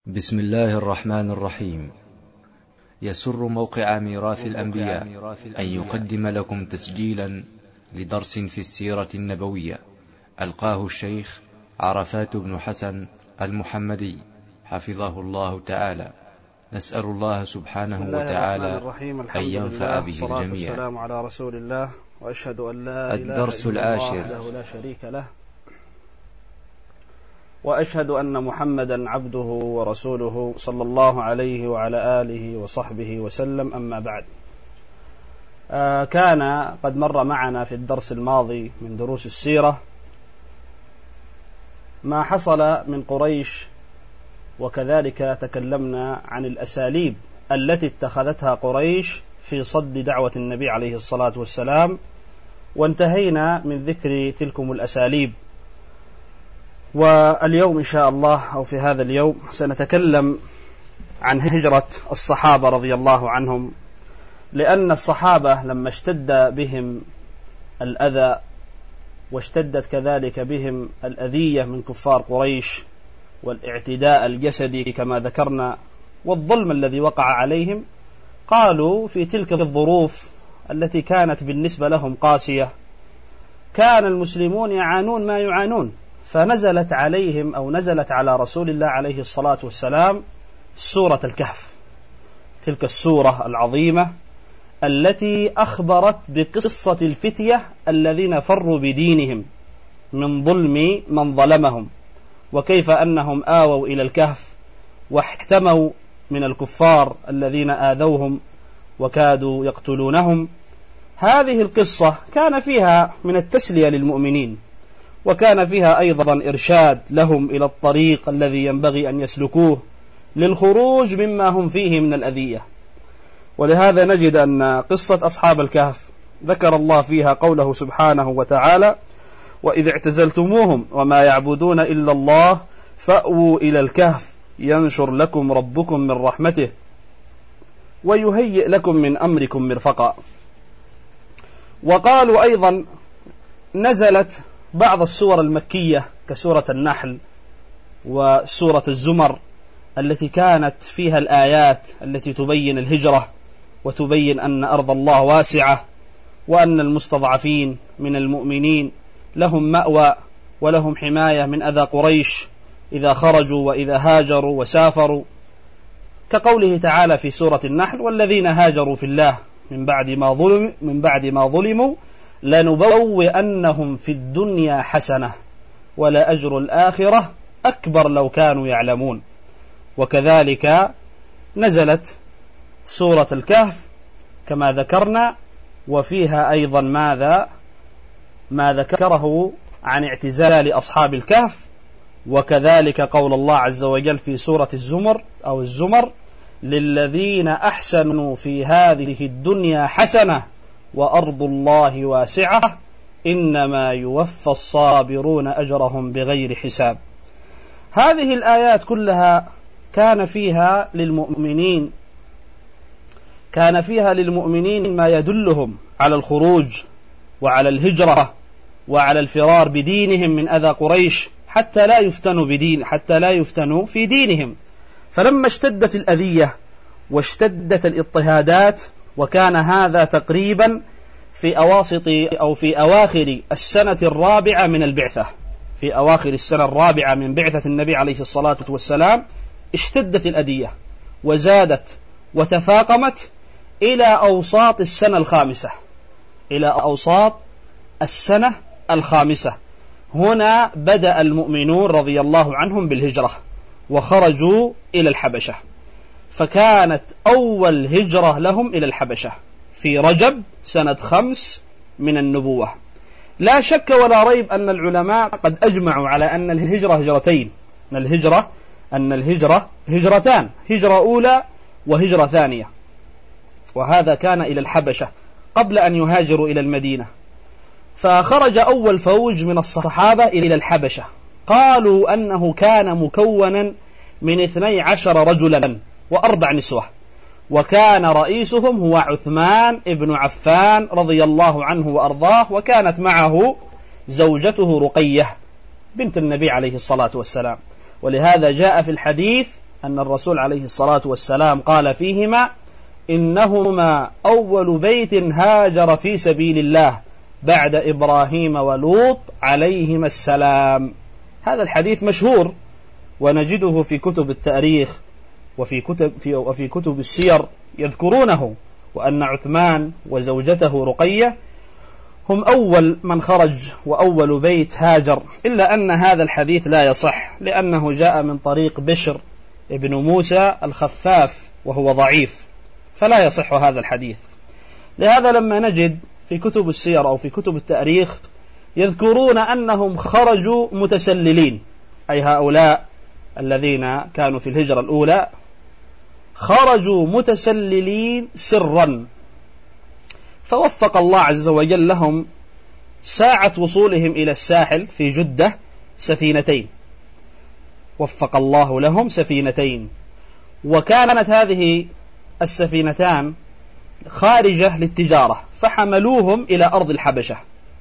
بسم الله الرحمن الرحيم. يسر موقع ميراث الأنبياء أن يقدم لكم تسجيلا لدرس في السيرة النبوية ألقاه الشيخ عرفات بن حسن المحمدي حفظه الله تعالى. نسأل الله سبحانه وتعالى أن ينفع به الجميع. والسلام على رسول الله، وأشهد أن لا إله الدرس إلا الله العاشر. وحده لا شريك له، وأشهد أن محمدا عبده ورسوله صلى الله عليه وعلى آله وصحبه وسلم. أما بعد، كان قد مر معنا في الدرس الماضي من دروس السيرة ما حصل من قريش، وكذلك تكلمنا عن الأساليب التي اتخذتها قريش في صد دعوة النبي عليه الصلاة والسلام، وانتهينا من ذكر تلكم الأساليب. واليوم إن شاء الله، أو في هذا اليوم، سنتكلم عن هجرة الصحابة رضي الله عنهم، لأن الصحابة لما اشتد بهم الأذى واشتدت كذلك بهم الأذية من كفار قريش والاعتداء الجسدي كما ذكرنا والظلم الذي وقع عليهم، قالوا في تلك الظروف التي كانت بالنسبة لهم قاسية كان المسلمون يعانون ما يعانون، فنزلت عليهم أو نزلت على رسول الله عليه الصلاة والسلام سورة الكهف، تلك السورة العظيمة التي أخبرت بقصة الفتية الذين فروا بدينهم من ظلم من ظلمهم، وكيف أنهم آووا إلى الكهف واحتموا من الكفار الذين آذوهم وكادوا يقتلونهم. هذه القصة كان فيها من التسلية للمؤمنين، وكان فيها أيضا إرشاد لهم إلى الطريق الذي ينبغي أن يسلكوه للخروج مما هم فيه من الأذية. ولهذا نجد أن قصة أصحاب الكهف ذكر الله فيها قوله سبحانه وتعالى: وإذ اعتزلتموهم وما يعبدون إلا الله فأووا إلى الكهف ينشر لكم ربكم من رحمته ويهيئ لكم من أمركم مرفقا. وقالوا أيضا نزلت بعض السور المكية كسورة النحل وسورة الزمر التي كانت فيها الآيات التي تبين الهجرة وتبين أن أرض الله واسعة، وأن المستضعفين من المؤمنين لهم مأوى ولهم حماية من أذى قريش إذا خرجوا وإذا هاجروا وسافروا، كقوله تعالى في سورة النحل: والذين هاجروا في الله من بعد ما ظلموا لنبوئنهم في الدنيا حسنة ولأجر الآخرة أكبر لو كانوا يعلمون. وكذلك نزلت سورة الكهف كما ذكرنا، وفيها أيضا ما ذكره عن اعتزال أصحاب الكهف، وكذلك قول الله عز وجل في سورة الزمر: للذين أحسنوا في هذه الدنيا حسنة وأرض الله واسعة إنما يوفى الصابرون أجرهم بغير حساب. هذه الآيات كلها كان فيها للمؤمنين ما يدلهم على الخروج وعلى الهجرة وعلى الفرار بدينهم من أذى قريش حتى لا يفتنوا في دينهم. فلما اشتدت الأذية واشتدت الاضطهادات، وكان هذا تقريبا في أواخر السنة الرابعة من البعثة، في أواخر السنة الرابعة من بعثة النبي عليه الصلاة والسلام، اشتدت الأذية وزادت وتفاقمت إلى أوساط السنة الخامسة. هنا بدأ المؤمنون رضي الله عنهم بالهجرة وخرجوا إلى الحبشة، فكانت أول هجرة لهم إلى الحبشة في رجب سنة 5 من النبوة. لا شك ولا ريب أن العلماء قد أجمعوا على أن الهجرة هجرتين، أن الهجرة هجرتان، هجرة أولى وهجرة ثانية، وهذا كان إلى الحبشة قبل أن يهاجروا إلى المدينة. فخرج أول فوج من الصحابة إلى الحبشة، قالوا أنه كان مكونا من 12 رجلا و4 نسوة، وكان رئيسهم هو عثمان ابن عفان رضي الله عنه وأرضاه، وكانت معه زوجته رقية بنت النبي عليه الصلاة والسلام. ولهذا جاء في الحديث أن الرسول عليه الصلاة والسلام قال فيهما: إنهما أول بيت هاجر في سبيل الله بعد إبراهيم ولوط عليهما السلام. هذا الحديث مشهور، ونجده في كتب التاريخ وفي كتب السير يذكرونه، وأن عثمان وزوجته رقية هم أول من خرج وأول بيت هاجر، إلا أن هذا الحديث لا يصح، لأنه جاء من طريق بشر ابن موسى الخفاف وهو ضعيف، فلا يصح هذا الحديث. لهذا لما نجد في كتب السير أو في كتب التاريخ يذكرون أنهم خرجوا متسللين، أي هؤلاء الذين كانوا في الهجرة الأولى خرجوا متسللين سرا، فوفق الله عز وجل لهم ساعة وصولهم إلى الساحل في جدة سفينتين، وفق الله لهم سفينتين، وكانت هذه السفينتان خارجة للتجارة، فحملوهم إلى أرض الحبشة.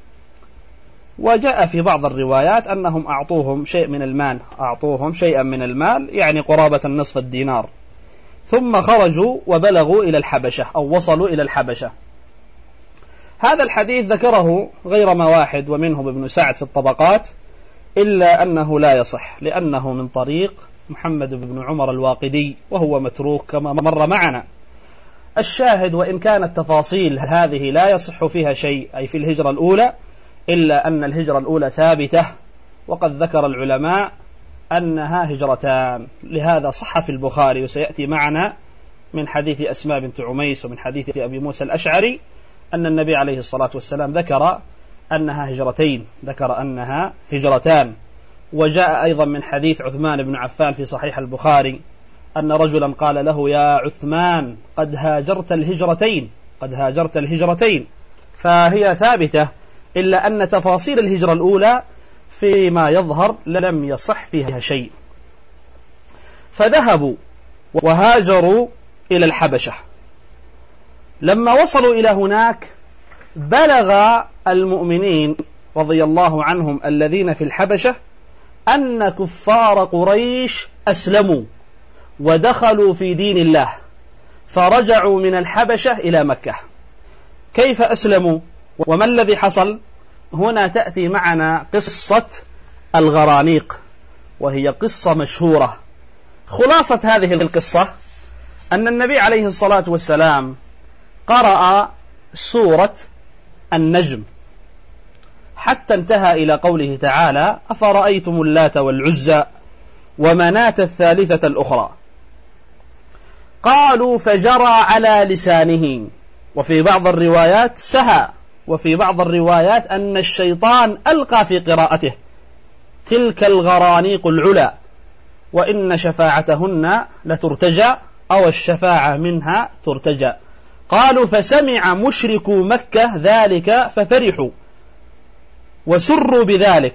وجاء في بعض الروايات أنهم أعطوهم شيئا من المال، يعني قرابة نصف الدينار، ثم خرجوا وبلغوا إلى الحبشة أو وصلوا إلى الحبشة. هذا الحديث ذكره غير ما واحد ومنهم ابن سعد في الطبقات، إلا أنه لا يصح، لأنه من طريق محمد بن عمر الواقدي، وهو متروك كما مر معنا. الشاهد، وإن كانت تفاصيل هذه لا يصح فيها شيء أي في الهجرة الأولى، إلا أن الهجرة الأولى ثابتة، وقد ذكر العلماء أنها هجرتان. لهذا صح في البخاري، وسيأتي معنا من حديث أسماء بنت عميس ومن حديث أبي موسى الأشعري أن النبي عليه الصلاة والسلام ذكر أنها هجرتان. وجاء أيضا من حديث عثمان بن عفان في صحيح البخاري أن رجلا قال له: يا عثمان قد هاجرت الهجرتين، فهي ثابتة، إلا أن تفاصيل الهجرة الأولى فيما يظهر لم يصح فيها شيء. فذهبوا وهاجروا إلى الحبشة. لما وصلوا إلى هناك بلغ المؤمنين رضي الله عنهم الذين في الحبشة أن كفار قريش أسلموا ودخلوا في دين الله، فرجعوا من الحبشة إلى مكة. كيف أسلموا وما الذي حصل؟ هنا تأتي معنا قصة الغرانيق، وهي قصة مشهورة. خلاصة هذه القصة أن النبي عليه الصلاة والسلام قرأ سورة النجم حتى انتهى إلى قوله تعالى: أفرأيتم اللات والعزى ومناة الثالثة الأخرى. قالوا فجرى على لسانه، وفي بعض الروايات سهى، وفي بعض الروايات أن الشيطان ألقى في قراءته: تلك الغرانيق العلا وإن شفاعتهن لترتجى، أو الشفاعة منها ترتجى. قالوا فسمع مشركو مكة ذلك ففرحوا وسروا بذلك،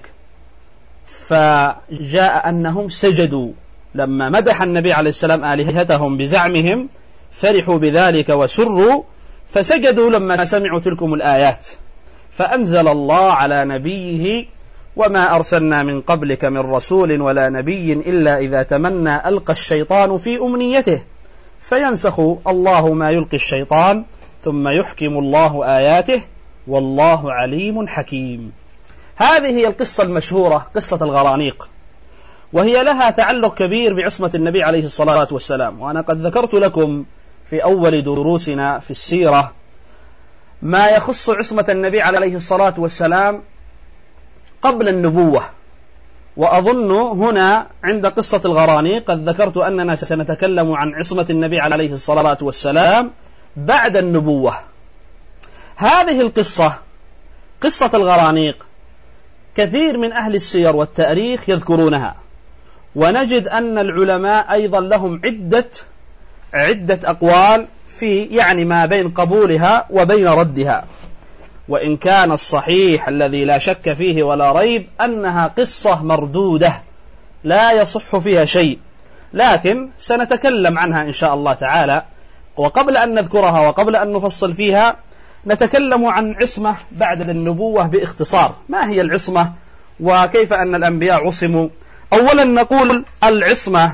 فجاء أنهم سجدوا لما مدح النبي عليه السلام آلهتهم بزعمهم، فرحوا بذلك وسروا، فسجدوا لما سمعوا تلكم الآيات. فأنزل الله على نبيه: وما أرسلنا من قبلك من رسول ولا نبي إلا إذا تمنى ألقى الشيطان في أمنيته فينسخ الله ما يلقي الشيطان ثم يحكم الله آياته والله عليم حكيم. هذه هي القصة المشهورة، قصة الغرانيق، وهي لها تعلق كبير بعصمة النبي عليه الصلاة والسلام. وأنا قد ذكرت لكم في أول دروسنا في السيرة ما يخص عصمة النبي عليه الصلاة والسلام قبل النبوة، وأظن هنا عند قصة الغرانيق قد ذكرت أننا سنتكلم عن عصمة النبي عليه الصلاة والسلام بعد النبوة. هذه القصة، قصة الغرانيق، كثير من أهل السير والتاريخ يذكرونها، ونجد أن العلماء أيضا لهم عدة أقوال في يعني ما بين قبولها وبين ردها. وإن كان الصحيح الذي لا شك فيه ولا ريب أنها قصة مردودة لا يصح فيها شيء، لكن سنتكلم عنها إن شاء الله تعالى. وقبل أن نذكرها وقبل أن نفصل فيها نتكلم عن عصمة بعد النبوة باختصار. ما هي العصمة وكيف أن الأنبياء عصموا؟ أولا نقول العصمة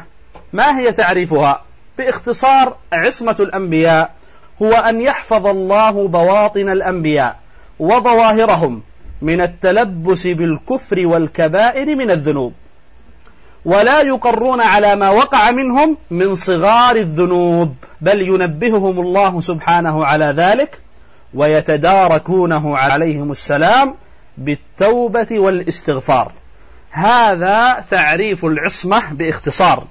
ما هي تعريفها؟ باختصار عصمة الأنبياء هو أن يحفظ الله بواطن الأنبياء وظواهرهم من التلبس بالكفر والكبائر من الذنوب، ولا يقرون على ما وقع منهم من صغار الذنوب، بل ينبههم الله سبحانه على ذلك ويتداركونه عليهم السلام بالتوبة والاستغفار. هذا تعريف العصمة باختصار.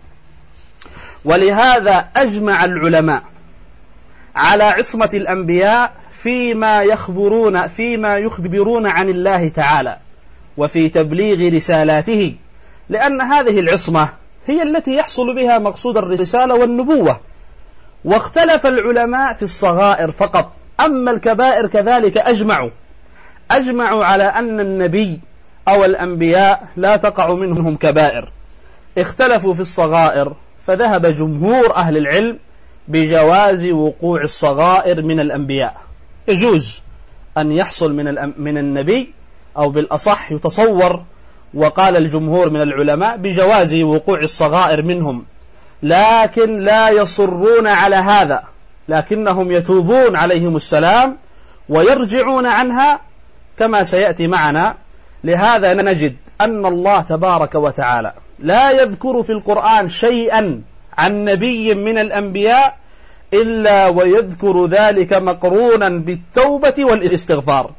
ولهذا أجمع العلماء على عصمة الأنبياء فيما يخبرون عن الله تعالى وفي تبليغ رسالاته، لأن هذه العصمة هي التي يحصل بها مقصود الرسالة والنبوة. واختلف العلماء في الصغائر فقط، أما الكبائر كذلك أجمعوا على أن النبي أو الأنبياء لا تقع منهم كبائر. اختلفوا في الصغائر، فذهب جمهور أهل العلم بجواز وقوع الصغائر من الأنبياء، يجوز أن يحصل من النبي، أو بالأصح يتصور، وقال الجمهور من العلماء بجواز وقوع الصغائر منهم، لكن لا يصرون على هذا، لكنهم يتوبون عليهم السلام ويرجعون عنها كما سيأتي معنا. لهذا نجد أن الله تبارك وتعالى لا يذكر في القرآن شيئا عن نبي من الأنبياء إلا ويذكر ذلك مقرونا بالتوبة والاستغفار.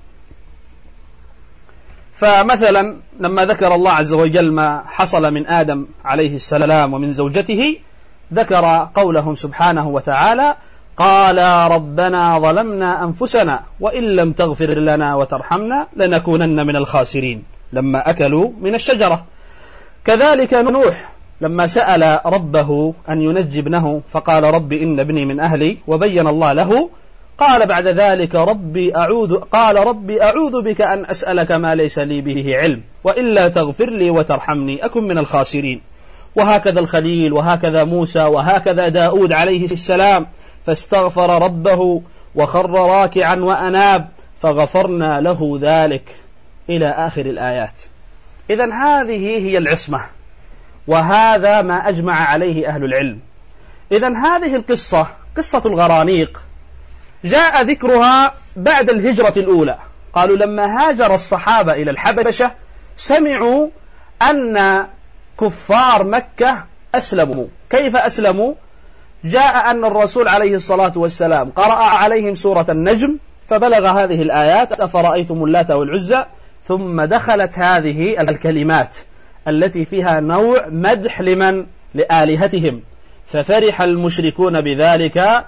فمثلا لما ذكر الله عز وجل ما حصل من آدم عليه السلام ومن زوجته، ذكر قولهم سبحانه وتعالى: قال ربنا ظلمنا أنفسنا وإن لم تغفر لنا وترحمنا لنكونن من الخاسرين، لما أكلوا من الشجرة. كذلك نوح لما سأل ربه أن ينجي ابنه فقال: رب إن ابني من أهلي، وبين الله له، قال بعد ذلك: قال ربي أعوذ بك أن أسألك ما ليس لي به علم وإلا تغفر لي وترحمني أكن من الخاسرين. وهكذا الخليل، وهكذا موسى، وهكذا داود عليه السلام، فاستغفر ربه وخر راكعا وأناب فغفرنا له ذلك إلى آخر الآيات. إذن هذه هي العصمة، وهذا ما أجمع عليه أهل العلم. إذن هذه القصة، قصة الغرانيق، جاء ذكرها بعد الهجرة الأولى. قالوا لما هاجر الصحابة إلى الحبشة سمعوا أن كفار مكة أسلموا. كيف أسلموا؟ جاء أن الرسول عليه الصلاة والسلام قرأ عليهم سورة النجم فبلغ هذه الآيات: أفرأيتم اللات والعزى، ثم دخلت هذه الكلمات التي فيها نوع مدح لآلهتهم، ففرح المشركون بذلك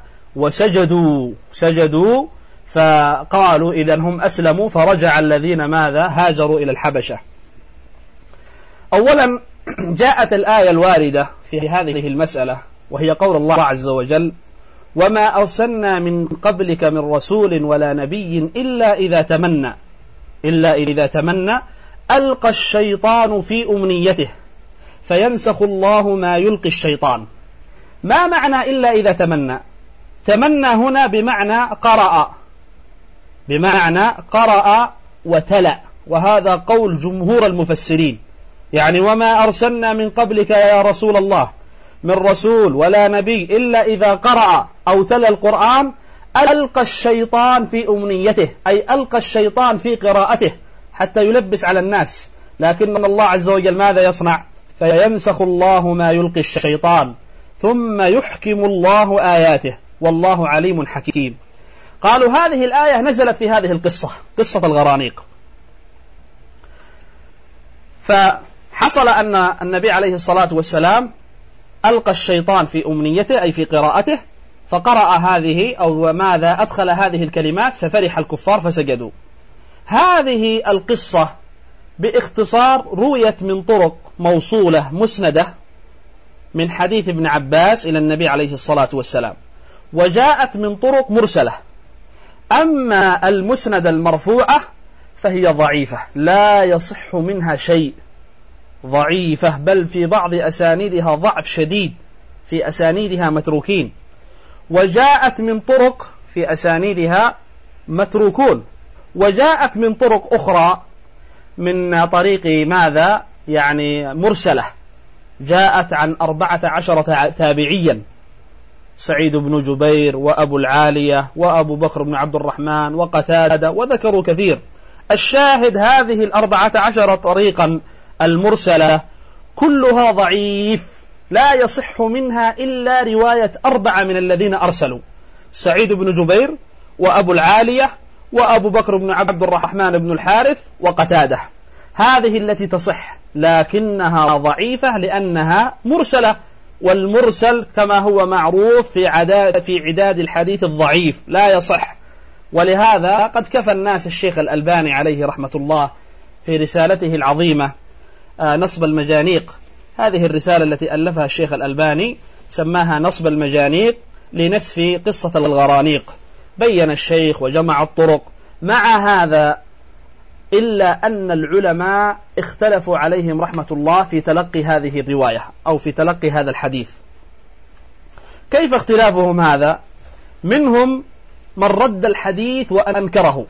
وسجدوا فقالوا إذن هم أسلموا، فرجع الذين ماذا هاجروا إلى الحبشة. أولا جاءت الآية الواردة في هذه المسألة، وهي قول الله عز وجل: وما أرسلنا من قبلك من رسول ولا نبي إلا إذا تمنى ألقى الشيطان في أمنيته فينسخ الله ما يلقي الشيطان. ما معنى إلا إذا تمنى؟ تمنى هنا بمعنى قرأ وتلا، وهذا قول جمهور المفسرين. يعني وما أرسلنا من قبلك يا رسول الله من رسول ولا نبي إلا إذا قرأ أو تلا القرآن ألقى الشيطان في أمنيته، أي ألقى الشيطان في قراءته حتى يلبس على الناس. لكن الله عز وجل ماذا يصنع؟ فينسخ الله ما يلقي الشيطان ثم يحكم الله آياته والله عليم حكيم. قالوا هذه الآية نزلت في هذه القصة، قصة الغرانيق. فحصل أن النبي عليه الصلاة والسلام ألقى الشيطان في أمنيته أي في قراءته، فقرأ هذه أو ماذا أدخل هذه الكلمات ففرح الكفار فسجدوا. هذه القصة باختصار رويت من طرق موصولة مسندة من حديث ابن عباس إلى النبي عليه الصلاة والسلام، وجاءت من طرق مرسلة. أما المسند المرفوعة فهي ضعيفة، لا يصح منها شيء، ضعيفة، بل في بعض أسانيدها ضعف شديد، في أسانيدها متروكين. وجاءت من طرق في أسانيدها متروكون، وجاءت من طرق أخرى من طريق ماذا يعني مرسلة، جاءت عن 14 تابعيا: سعيد بن جبير وأبو العالية وأبو بكر بن عبد الرحمن وقتادة، وذكروا كثير. الشاهد هذه 14 طريقا المرسلة كلها ضعيف، لا يصح منها إلا رواية 4 من الذين أرسلوا: سعيد بن جبير وأبو العالية وأبو بكر بن عبد الرحمن بن الحارث وقتادة. هذه التي تصح، لكنها ضعيفة لأنها مرسلة، والمرسل كما هو معروف في عداد الحديث الضعيف لا يصح. ولهذا قد كفى الناس الشيخ الألباني عليه رحمة الله في رسالته العظيمة نصب المجانيق. هذه الرسالة التي ألفها الشيخ الألباني سماها نصب المجانيق لنسف قصة الغرانيق. بين الشيخ وجمع الطرق. مع هذا إلا أن العلماء اختلفوا عليهم رحمة الله في تلقي هذه الرواية أو في تلقي هذا الحديث. كيف اختلافهم هذا؟ منهم من رد الحديث وأنكره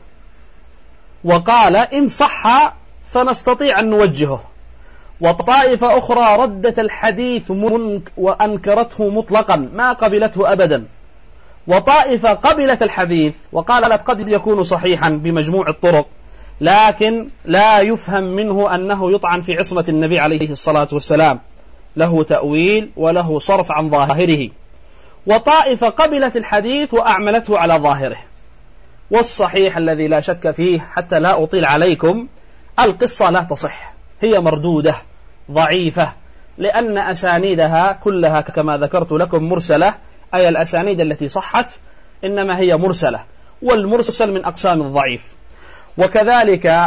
وقال إن صح فنستطيع أن نوجهه، وطائفة أخرى ردت الحديث وأنكرته مطلقا ما قبلته أبدا، وطائفة قبلت الحديث وقالت قد يكون صحيحا بمجموع الطرق لكن لا يفهم منه أنه يطعن في عصمة النبي عليه الصلاة والسلام، له تأويل وله صرف عن ظاهره. وطائفة قبلت الحديث وأعملته على ظاهره. والصحيح الذي لا شك فيه حتى لا أطيل عليكم، القصة لا تصح، هي مردودة ضعيفة، لأن أسانيدها كلها كما ذكرت لكم مرسلة، أي الأسانيد التي صحت إنما هي مرسلة، والمرسل من أقسام الضعيف. وكذلك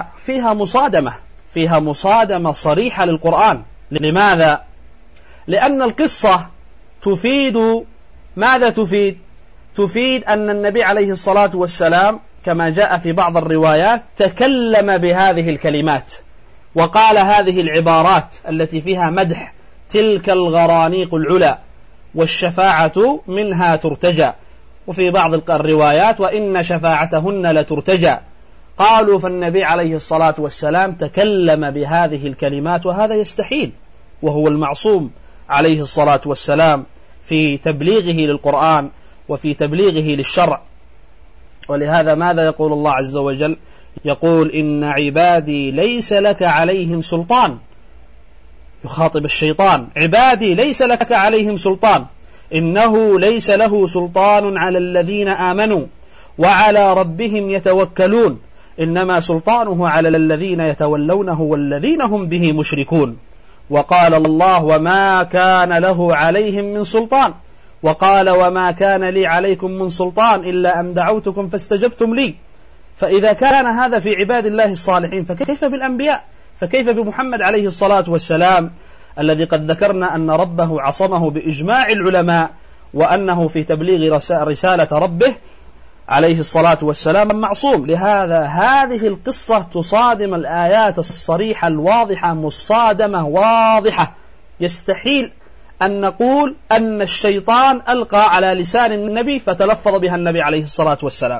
فيها مصادمة صريحة للقرآن. لماذا؟ لأن القصة تفيد ماذا؟ تفيد أن النبي عليه الصلاة والسلام كما جاء في بعض الروايات تكلم بهذه الكلمات وقال هذه العبارات التي فيها مدح تلك الغرانيق العلا والشفاعة منها ترتجى، وفي بعض الروايات وإن شفاعتهن لترتجى. قالوا فالنبي عليه الصلاة والسلام تكلم بهذه الكلمات، وهذا يستحيل، وهو المعصوم عليه الصلاة والسلام في تبليغه للقرآن وفي تبليغه للشرع. ولهذا ماذا يقول الله عز وجل؟ يقول إن عبادي ليس لك عليهم سلطان، يخاطب الشيطان: عبادي ليس لك عليهم سلطان، إنه ليس له سلطان على الذين آمنوا وعلى ربهم يتوكلون، إنما سلطانه على الذين يتولونه والذين هم به مشركون. وقال الله: وما كان له عليهم من سلطان، وقال: وما كان لي عليكم من سلطان إلا أن دعوتكم فاستجبتم لي. فإذا كان هذا في عباد الله الصالحين فكيف بالأنبياء؟ فكيف بمحمد عليه الصلاة والسلام الذي قد ذكرنا أن ربه عصمه بإجماع العلماء، وأنه في تبليغ رسالة ربه عليه الصلاة والسلام معصوم. لهذا هذه القصة تصادم الآيات الصريحة الواضحة مصادمة واضحة. يستحيل أن نقول أن الشيطان ألقى على لسان النبي فتلفظ بها النبي عليه الصلاة والسلام.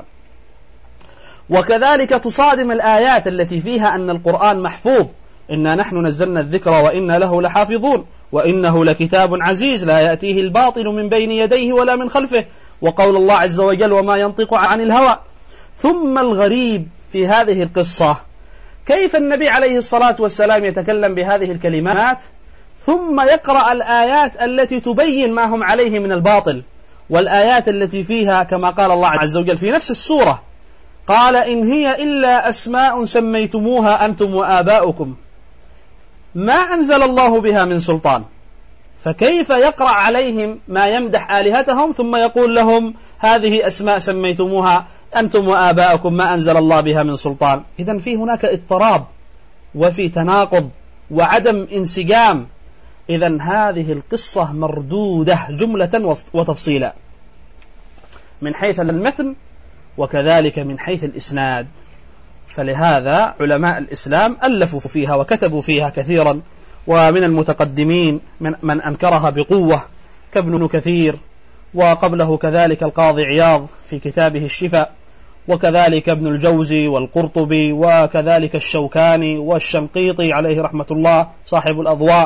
وكذلك تصادم الآيات التي فيها أن القرآن محفوظ: إنا نحن نزلنا الذكر وإنا له لحافظون، وإنه لكتاب عزيز لا يأتيه الباطل من بين يديه ولا من خلفه، وقول الله عز وجل: وما ينطق عن الهوى. ثم الغريب في هذه القصة كيف النبي عليه الصلاة والسلام يتكلم بهذه الكلمات ثم يقرأ الآيات التي تبين ما هم عليه من الباطل، والآيات التي فيها كما قال الله عز وجل في نفس السورة: قال إن هي إلا أسماء سميتموها أنتم وآباؤكم ما أنزل الله بها من سلطان. فكيف يقرأ عليهم ما يمدح آلهتهم ثم يقول لهم هذه أسماء سميتموها أنتم وآباؤكم ما أنزل الله بها من سلطان؟ إذن في هناك اضطراب وفي تناقض وعدم انسجام. إذن هذه القصة مردودة جملة وتفصيلا من حيث المتن وكذلك من حيث الإسناد. فلهذا علماء الإسلام ألفوا فيها وكتبوا فيها كثيرا، ومن المتقدمين من أنكرها بقوة كابن كثير، وقبله كذلك القاضي عياض في كتابه الشفاء، وكذلك ابن الجوزي والقرطبي، وكذلك الشوكاني والشنقيطي عليه رحمة الله صاحب الأضواء،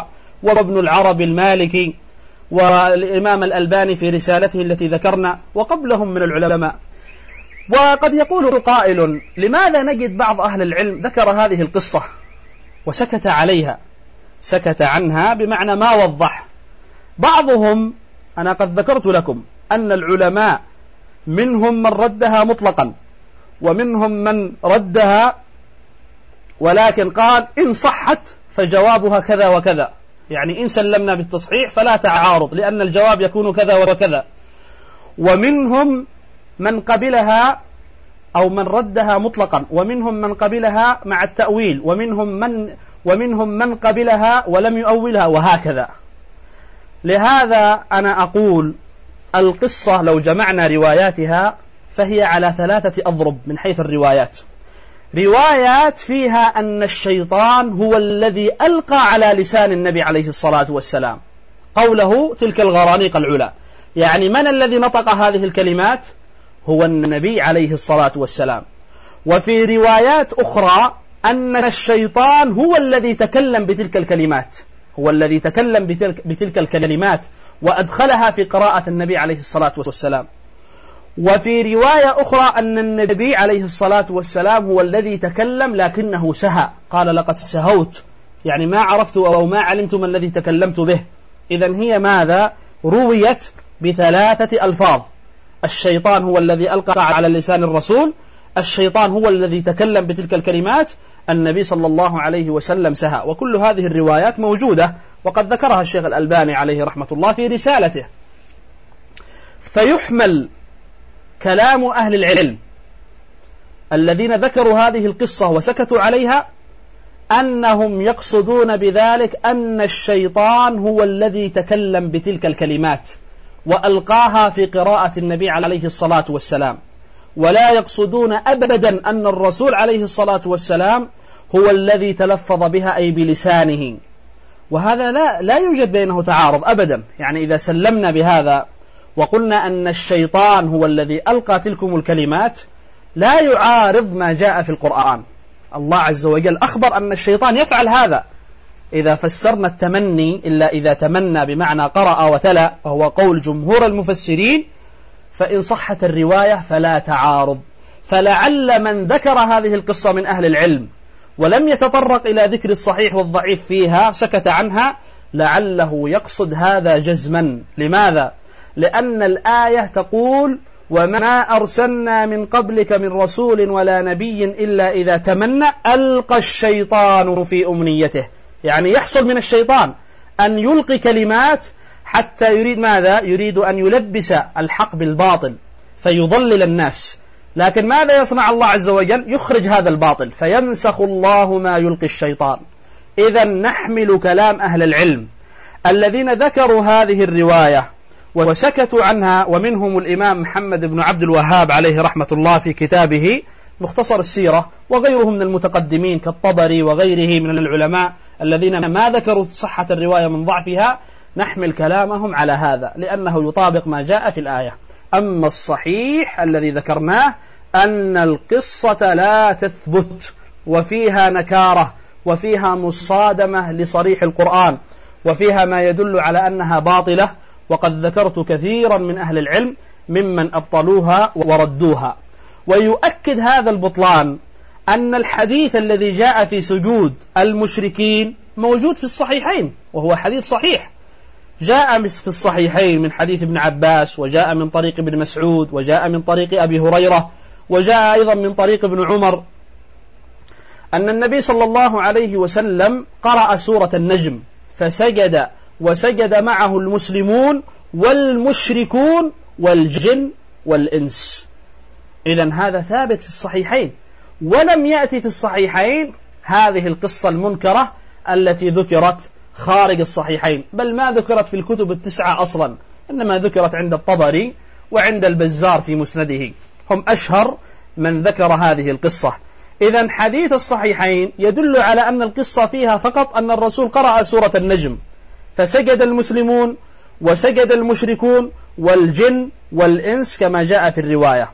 وابن العربي المالكي والإمام الألباني في رسالته التي ذكرنا وقبلهم من العلماء. وقد يقول قائل: لماذا نجد بعض أهل العلم ذكر هذه القصة وسكت عليها، سكت عنها بمعنى ما وضح؟ بعضهم، أنا قد ذكرت لكم أن العلماء منهم من ردها مطلقا ومنهم من ردها ولكن قال إن صحت فجوابها كذا وكذا، يعني إن سلمنا بالتصحيح فلا تعارض لأن الجواب يكون كذا وكذا. ومنهم من قبلها أو من ردها مطلقا، ومنهم من قبلها مع التأويل، ومنهم من قبلها ولم يؤولها، وهكذا. لهذا أنا أقول القصة لو جمعنا رواياتها فهي على 3 أضرب من حيث الروايات. روايات فيها أن الشيطان هو الذي ألقى على لسان النبي عليه الصلاة والسلام قوله تلك الغرانيق العلا، يعني من الذي نطق هذه الكلمات؟ هو النبي عليه الصلاة والسلام. وفي روايات أخرى أن الشيطان هو الذي تكلم بتلك الكلمات، هو الذي تكلم بتلك الكلمات وأدخلها في قراءة النبي عليه الصلاة والسلام. وفي رواية أخرى أن النبي عليه الصلاة والسلام هو الذي تكلم لكنه سهى، قال لقد سهوت، يعني ما عرفت أو ما علمت ما الذي تكلمت به. إذن هي ماذا؟ رويت ب3 ألفاظ: الشيطان هو الذي ألقى على لسان الرسول، الشيطان هو الذي تكلم بتلك الكلمات، النبي صلى الله عليه وسلم سهى. وكل هذه الروايات موجودة وقد ذكرها الشيخ الألباني عليه رحمة الله في رسالته. فيحمل كلام أهل العلم الذين ذكروا هذه القصة وسكتوا عليها أنهم يقصدون بذلك أن الشيطان هو الذي تكلم بتلك الكلمات وألقاها في قراءة النبي عليه الصلاة والسلام، ولا يقصدون أبدا أن الرسول عليه الصلاة والسلام هو الذي تلفظ بها أي بلسانه. وهذا لا يوجد بينه تعارض أبدا. يعني إذا سلمنا بهذا وقلنا أن الشيطان هو الذي ألقى تلكم الكلمات لا يعارض ما جاء في القرآن. الله عز وجل أخبر أن الشيطان يفعل هذا. إذا فسرنا التمني إلا إذا تمنى بمعنى قرأ وتلا، وهو قول جمهور المفسرين، فإن صحت الرواية فلا تعارض. فلعل من ذكر هذه القصة من أهل العلم ولم يتطرق إلى ذكر الصحيح والضعيف فيها، سكت عنها، لعله يقصد هذا جزما. لماذا؟ لأن الآية تقول وما أرسلنا من قبلك من رسول ولا نبي إلا إذا تمنى ألقى الشيطان في أمنيته، يعني يحصل من الشيطان أن يلقي كلمات حتى يريد ماذا؟ يريد أن يلبس الحق بالباطل فيضلل الناس. لكن ماذا يصنع الله عز وجل؟ يخرج هذا الباطل فينسخ الله ما يلقي الشيطان. إذا نحمل كلام أهل العلم الذين ذكروا هذه الرواية وسكتوا عنها، ومنهم الإمام محمد بن عبد الوهاب عليه رحمة الله في كتابه مختصر السيرة، وغيره من المتقدمين كالطبري وغيره من العلماء الذين ما ذكروا صحة الرواية من ضعفها، نحمل كلامهم على هذا لأنه يطابق ما جاء في الآية. أما الصحيح الذي ذكرناه أن القصة لا تثبت وفيها نكارة وفيها مصادمة لصريح القرآن وفيها ما يدل على أنها باطلة، وقد ذكرت كثيرا من أهل العلم ممن أبطلوها وردوها. ويؤكد هذا البطلان أن الحديث الذي جاء في سجود المشركين موجود في الصحيحين، وهو حديث صحيح، جاء في الصحيحين من حديث ابن عباس، وجاء من طريق ابن مسعود، وجاء من طريق أبي هريرة، وجاء أيضا من طريق ابن عمر، أن النبي صلى الله عليه وسلم قرأ سورة النجم فسجد، وسجد معه المسلمون والمشركون والجن والإنس. إذن هذا ثابت في الصحيحين. ولم يأتي في الصحيحين هذه القصة المنكرة التي ذكرت خارج الصحيحين، بل ما ذكرت في الكتب 9 أصلا، إنما ذكرت عند الطبري وعند البزار في مسنده، هم أشهر من ذكر هذه القصة. إذن حديث الصحيحين يدل على أن القصة فيها فقط أن الرسول قرأ سورة النجم فسجد المسلمون وسجد المشركون والجن والإنس كما جاء في الرواية.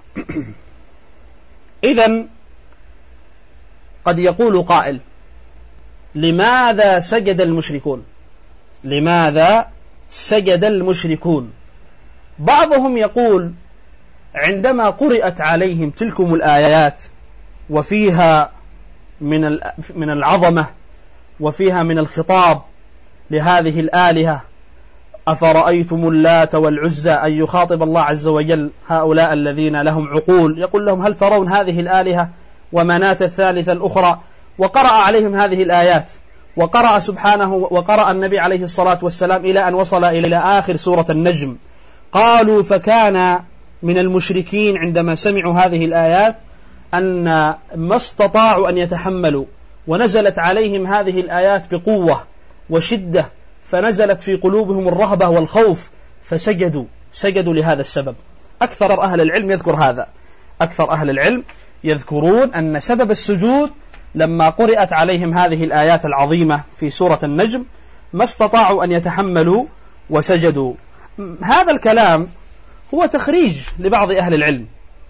إذن قد يقول قائل لماذا سجد المشركون؟ لماذا سجد المشركون؟ بعضهم يقول عندما قرأت عليهم تلكم الآيات وفيها من العظمة وفيها من الخطاب لهذه الآلهة، أفرأيتم اللات والعزى، أن يخاطب الله عز وجل هؤلاء الذين لهم عقول، يقول لهم هل ترون هذه الآلهة ومناة الثالثة الأخرى؟ وقرأ عليهم هذه الآيات، وقرأ سبحانه وقرأ النبي عليه الصلاة والسلام إلى أن وصل إلى آخر سورة النجم. قالوا فكان من المشركين عندما سمعوا هذه الآيات أن ما استطاعوا أن يتحملوا، ونزلت عليهم هذه الآيات بقوة وشدة، فنزلت في قلوبهم الرهبة والخوف، سجدوا لهذا السبب. أكثر أهل العلم يذكر هذا، أكثر أهل العلم يذكرون أن سبب السجود لما قرأت عليهم هذه الآيات العظيمة في سورة النجم ما استطاعوا أن يتحملوا وسجدوا. هذا الكلام هو تخريج لبعض أهل العلم،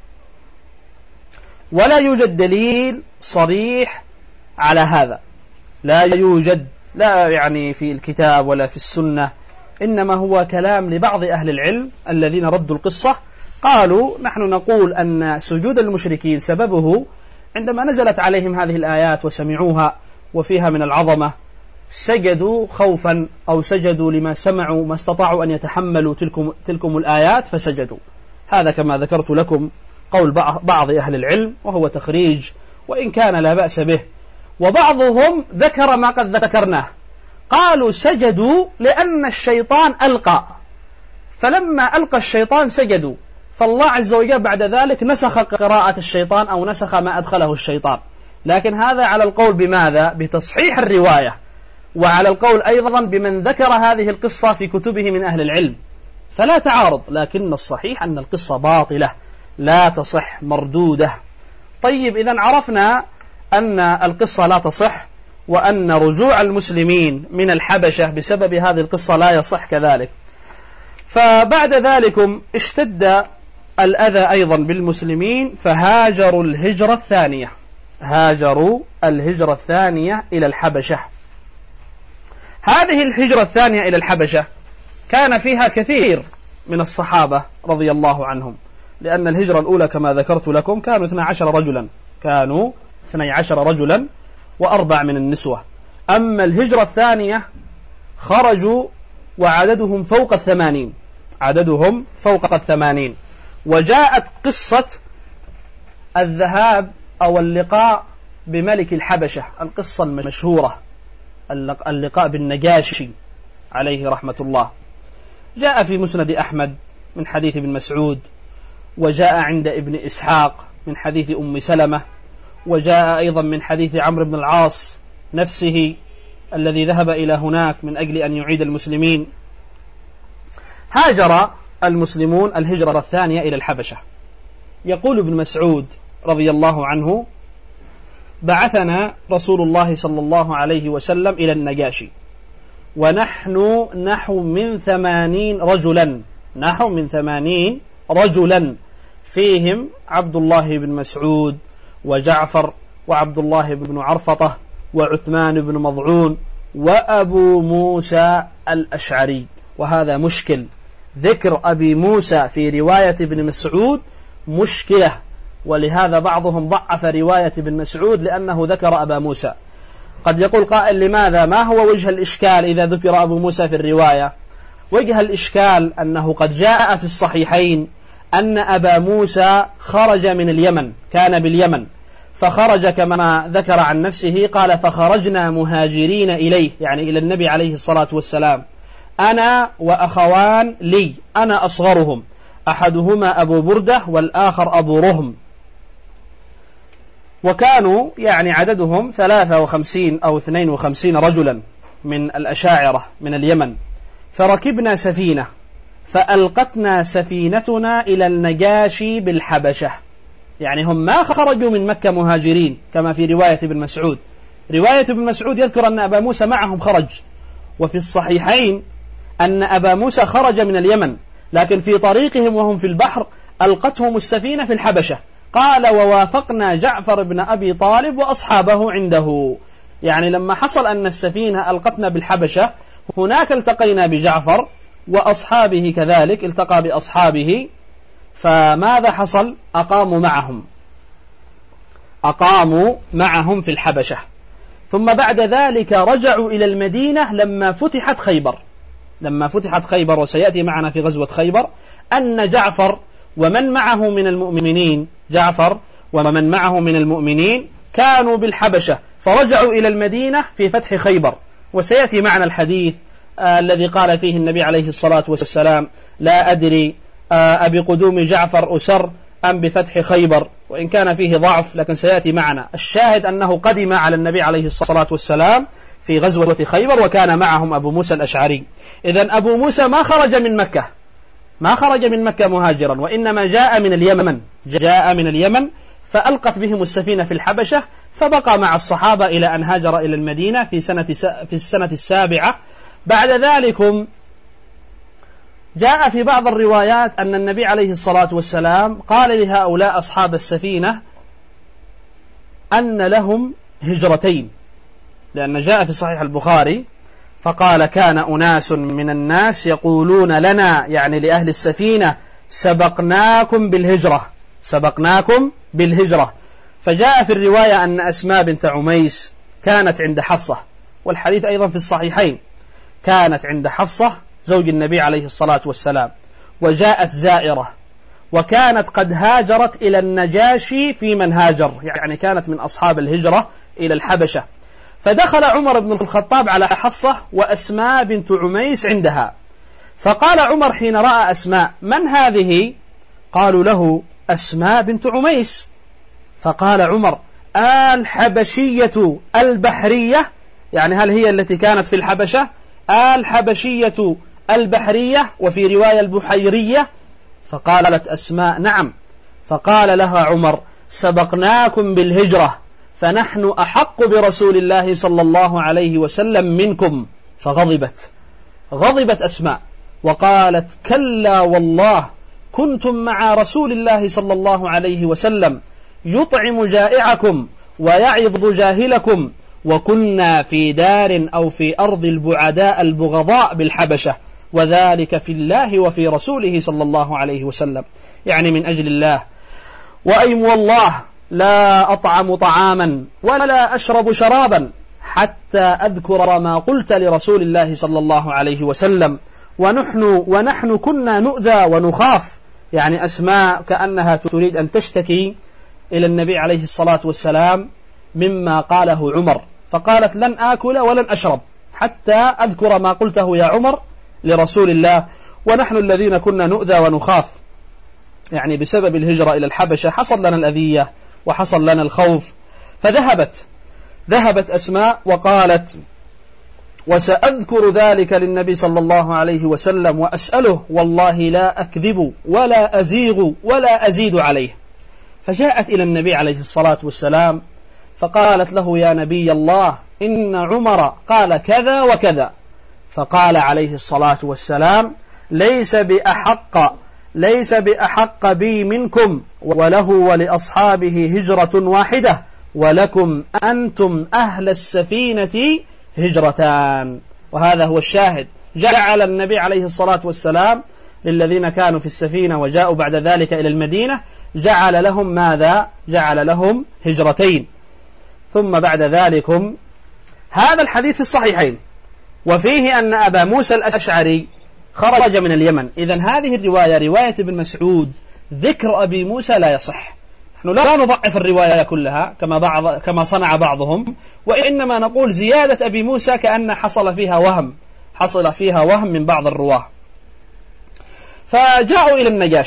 ولا يوجد دليل صريح على هذا، لا يوجد، لا يعني في الكتاب ولا في السنة، إنما هو كلام لبعض أهل العلم الذين ردوا القصة. قالوا نحن نقول أن سجود المشركين سببه عندما نزلت عليهم هذه الآيات وسمعوها وفيها من العظمة سجدوا خوفا، أو سجدوا لما سمعوا، ما استطاعوا أن يتحملوا تلكم الآيات فسجدوا. هذا كما ذكرت لكم قول بعض أهل العلم، وهو تخريج وإن كان لا بأس به. وبعضهم ذكر ما قد ذكرناه، قالوا سجدوا لأن الشيطان ألقى، فلما ألقى الشيطان سجدوا، فالله عز وجل بعد ذلك نسخ قراءة الشيطان أو نسخ ما أدخله الشيطان. لكن هذا على القول بماذا؟ بتصحيح الرواية، وعلى القول أيضا بمن ذكر هذه القصة في كتبه من أهل العلم، فلا تعارض، لكن الصحيح أن القصة باطلة لا تصح، مردودة. طيب، إذن عرفنا أن القصة لا تصح، وأن رجوع المسلمين من الحبشة بسبب هذه القصة لا يصح كذلك. فبعد ذلك اشتد الأذى أيضا بالمسلمين، فهاجروا الهجرة الثانية، هاجروا الهجرة الثانية إلى الحبشة. هذه الهجرة الثانية إلى الحبشة كان فيها كثير من الصحابة رضي الله عنهم، لأن الهجرة الأولى كما ذكرت لكم كانوا 12 رجلا، كانوا 12 رجلا و4 من النسوة. أما الهجرة الثانية خرجوا وعددهم فوق 80، عددهم فوق 80. وجاءت قصة الذهاب أو اللقاء بملك الحبشة، القصة المشهورة، اللقاء بالنجاشي عليه رحمة الله. جاء في مسند أحمد من حديث ابن مسعود، وجاء عند ابن إسحاق من حديث أم سلمة، وجاء أيضا من حديث عمرو بن العاص نفسه الذي ذهب إلى هناك من أجل أن يعيد المسلمين. هاجر المسلمون الهجرة الثانية إلى الحبشة. يقول ابن مسعود رضي الله عنه: بعثنا رسول الله صلى الله عليه وسلم إلى النجاشي ونحن نحو من 80 رجلا، نحو من 80 رجلا، فيهم عبد الله بن مسعود وجعفر وعبد الله بن عرفطة وعثمان بن مضعون وأبو موسى الأشعري. وهذا مشكل، ذكر أبي موسى في رواية ابن مسعود مشكلة، ولهذا بعضهم ضعف رواية ابن مسعود لأنه ذكر أبا موسى. قد يقول قائل: لماذا؟ ما هو وجه الإشكال إذا ذكر أبو موسى في الرواية؟ وجه الإشكال أنه قد جاء في الصحيحين أن أبا موسى خرج من اليمن، كان باليمن، فخرج كما ذكر عن نفسه، قال: فخرجنا مهاجرين إليه، يعني إلى النبي عليه الصلاة والسلام، أنا وأخوان لي، أنا أصغرهم، أحدهما أبو بردة والآخر أبو رهم، وكانوا يعني عددهم 53 أو 52 رجلا من الأشاعرة من اليمن. فركبنا سفينة فألقتنا سفينتنا إلى النجاشي بالحبشة، يعني هم ما خرجوا من مكة مهاجرين كما في رواية ابن مسعود. رواية ابن مسعود يذكر أن أبا موسى معهم خرج، وفي الصحيحين أن أبا موسى خرج من اليمن، لكن في طريقهم وهم في البحر ألقتهم السفينة في الحبشة. قال: ووافقنا جعفر بن أبي طالب وأصحابه عنده، يعني لما حصل أن السفينة ألقتنا بالحبشة هناك التقينا بجعفر وأصحابه كذلك التقى بأصحابه، فماذا حصل؟ أقاموا معهم في الحبشة، ثم بعد ذلك رجعوا إلى المدينة لما فتحت خيبر، وسيأتي معنا في غزوة خيبر أن جعفر ومن معه من المؤمنين كانوا بالحبشة، فرجعوا إلى المدينة في فتح خيبر. وسيأتي معنا الحديث الذي قال فيه النبي عليه الصلاة والسلام: لا أدري أبقدوم جعفر أسر أم بفتح خيبر، وإن كان فيه ضعف لكن سيأتي معنا. الشاهد أنه قدم على النبي عليه الصلاة والسلام في غزوة خيبر وكان معهم أبو موسى الأشعري. إذن أبو موسى ما خرج من مكة مهاجرا، وإنما جاء من اليمن فألقت بهم السفينة في الحبشة، فبقى مع الصحابة إلى أن هاجر إلى المدينة في السنة 7. بعد ذلك جاء في بعض الروايات أن النبي عليه الصلاة والسلام قال لهؤلاء أصحاب السفينة أن لهم هجرتين، لأن جاء في صحيح البخاري فقال: كان أناس من الناس يقولون لنا، يعني لأهل السفينة: سبقناكم بالهجرة. فجاء في الرواية أن أسماء بنت عميس كانت عند حفصة، والحديث أيضا في الصحيحين، كانت عند حفصة زوج النبي عليه الصلاة والسلام، وجاءت زائرة، وكانت قد هاجرت إلى النجاشي في من هاجر، يعني كانت من أصحاب الهجرة إلى الحبشة. فدخل عمر بن الخطاب على حفصة وأسماء بنت عميس عندها، فقال عمر حين رأى أسماء: من هذه؟ قالوا له: أسماء بنت عميس. فقال عمر: الحبشية البحرية، يعني هل هي التي كانت في الحبشة؟ الحبشية البحرية، وفي رواية البحيرية. فقالت أسماء: نعم. فقال لها عمر: سبقناكم بالهجرة، فنحن أحق برسول الله صلى الله عليه وسلم منكم. فغضبت أسماء وقالت: كلا والله كنتم مع رسول الله صلى الله عليه وسلم يطعم جائعكم ويعظ جاهلكم، وكنا في دار أو في أرض البعداء البغضاء بالحبشة، وذلك في الله وفي رسوله صلى الله عليه وسلم، يعني من أجل الله. وأيم والله لا أطعم طعاما ولا أشرب شرابا حتى أذكر ما قلت لرسول الله صلى الله عليه وسلم، ونحن كنا نؤذى ونخاف، يعني أسماء كأنها تريد أن تشتكي إلى النبي عليه الصلاة والسلام مما قاله عمر، فقالت: لن آكل ولن أشرب حتى أذكر ما قلته يا عمر لرسول الله، ونحن الذين كنا نؤذى ونخاف، يعني بسبب الهجرة إلى الحبشة حصل لنا الأذية وحصل لنا الخوف. فذهبت أسماء وقالت: وسأذكر ذلك للنبي صلى الله عليه وسلم وأسأله، والله لا أكذب ولا أزيغ ولا أزيد عليه. فجاءت إلى النبي عليه الصلاة والسلام فقالت له: يا نبي الله، إن عمر قال كذا وكذا. فقال عليه الصلاة والسلام: ليس بأحق بي منكم، وله ولأصحابه هجرة واحدة، ولكم أنتم أهل السفينة هجرتان. وهذا هو الشاهد. جعل النبي عليه الصلاة والسلام للذين كانوا في السفينة وجاءوا بعد ذلك إلى المدينة جعل لهم ماذا؟ جعل لهم هجرتين. ثم بعد ذلك هذا الحديث في الصحيحين، وفيه أن أبا موسى الأشعري خرج من اليمن. إذن هذه الرواية رواية ابن مسعود ذكر أبي موسى لا يصح. نحن لا نضعف الرواية كلها كما صنع بعضهم، وإنما نقول زيادة أبي موسى كأن حصل فيها وهم من بعض الرواه. فجاءوا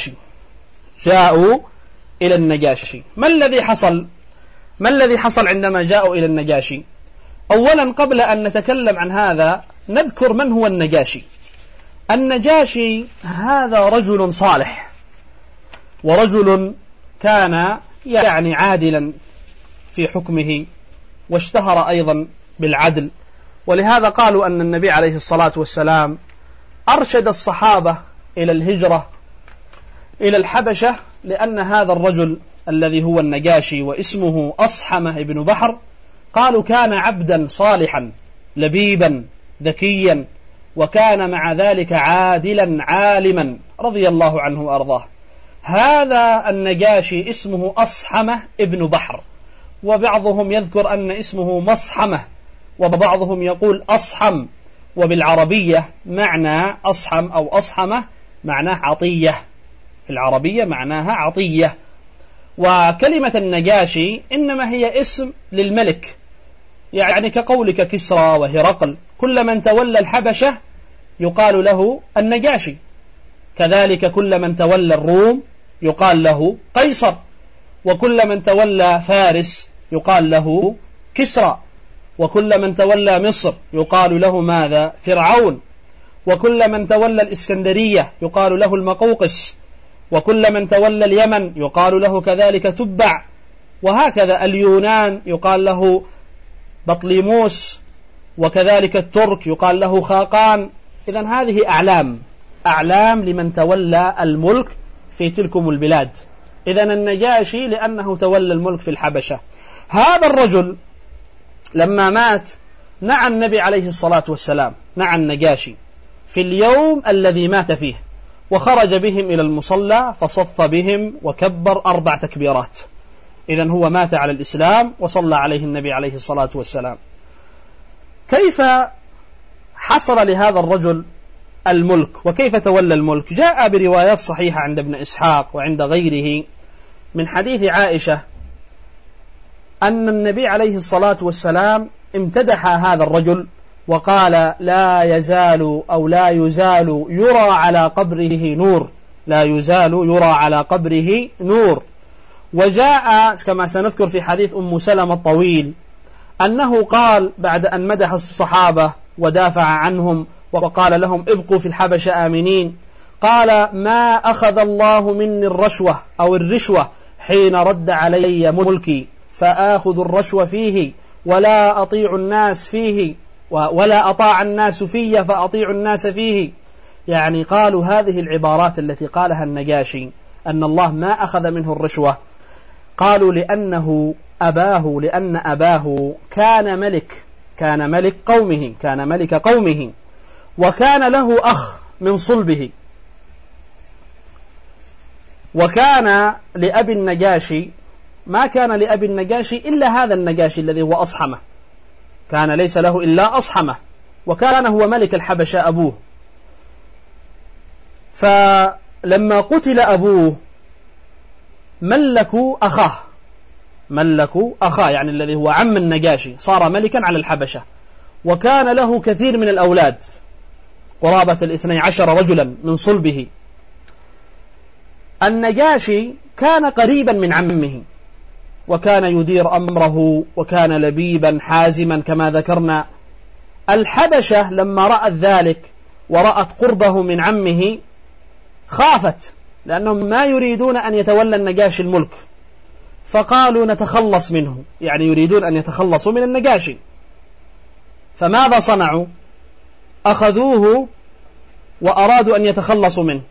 إلى النجاشي. ما الذي حصل عندما جاءوا إلى النجاشي؟ أولا قبل أن نتكلم عن هذا نذكر من هو النجاشي. النجاشي هذا رجل صالح، ورجل كان يعني عادلا في حكمه، واشتهر أيضا بالعدل، ولهذا قالوا أن النبي عليه الصلاة والسلام أرشد الصحابة إلى الهجرة إلى الحبشة، لأن هذا الرجل الذي هو النجاشي واسمه أصحمة ابن بحر قالوا كان عبدا صالحا لبيبا ذكيا، وكان مع ذلك عادلا عالما رضي الله عنه وأرضاه. هذا النجاشي اسمه أصحمة ابن بحر، وبعضهم يذكر أن اسمه مصحمة، وبعضهم يقول أصحم، وبالعربية معنى أصحم أو أصحمة معناه عطية، في العربية معناها عطية. وكلمة النجاشي إنما هي اسم للملك، يعني كقولك كسرى وهرقل، كل من تولى الحبشة يقال له النجاشي، كذلك كل من تولى الروم يقال له قيصر، وكل من تولى فارس يقال له كسرى، وكل من تولى مصر يقال له ماذا؟ فرعون، وكل من تولى الإسكندرية يقال له المقوقس، وكل من تولى اليمن يقال له كذلك تبع، وهكذا اليونان يقال له بطليموس، وكذلك الترك يقال له خاقان. إذن هذه أعلام لمن تولى الملك في تلكم البلاد. إذن النجاشي لأنه تولى الملك في الحبشة. هذا الرجل لما مات نعى النبي عليه الصلاة والسلام، نعى النجاشي في اليوم الذي مات فيه، وخرج بهم إلى المصلى فصف بهم وكبر 4 تكبيرات. إذن هو مات على الإسلام وصلى عليه النبي عليه الصلاة والسلام. كيف حصل لهذا الرجل الملك وكيف تولى الملك؟ جاء بروايات صحيحة عند ابن إسحاق وعند غيره من حديث عائشة أن النبي عليه الصلاة والسلام امتدح هذا الرجل وقال لا يزال أو لا يزال يرى على قبره نور، لا يزال يرى على قبره نور. وجاء كما سنذكر في حديث أم سلمة الطويل أنه قال بعد أن مدح الصحابة ودافع عنهم وقال لهم ابقوا في الحبشة آمنين، قال ما أخذ الله مني الرشوة أو الرشوة حين رد علي ملكي، فآخذ الرشوة فيه ولا أطيع الناس فيه، ولا أطاع الناس في فأطيع الناس فيه. يعني قالوا هذه العبارات التي قالها النجاشي أن الله ما أخذ منه الرشوة، قالوا لأن أباه كان ملك قومه، وكان له أخ من صلبه، وكان لأبي النجاشي ما كان لأبي النجاشي إلا هذا النجاشي الذي هو أصحمه، كان ليس له إلا أصحمه، وكان هو ملك الحبشة أبوه. فلما قتل أبوه ملكوا أخاه يعني الذي هو عم النجاشي، صار ملكا على الحبشة، وكان له كثير من الأولاد قرابة 12 رجلا من صلبه. النجاشي كان قريبا من عمه، وكان يدير أمره، وكان لبيبا حازما كما ذكرنا. الحبشة لما رأت ذلك ورأت قربه من عمه خافت، لأنهم ما يريدون أن يتولى النجاشي الملك، فقالوا نتخلص منه، يعني يريدون أن يتخلصوا من النجاشي. فماذا صنعوا؟ أخذوه وأرادوا أن يتخلصوا منه،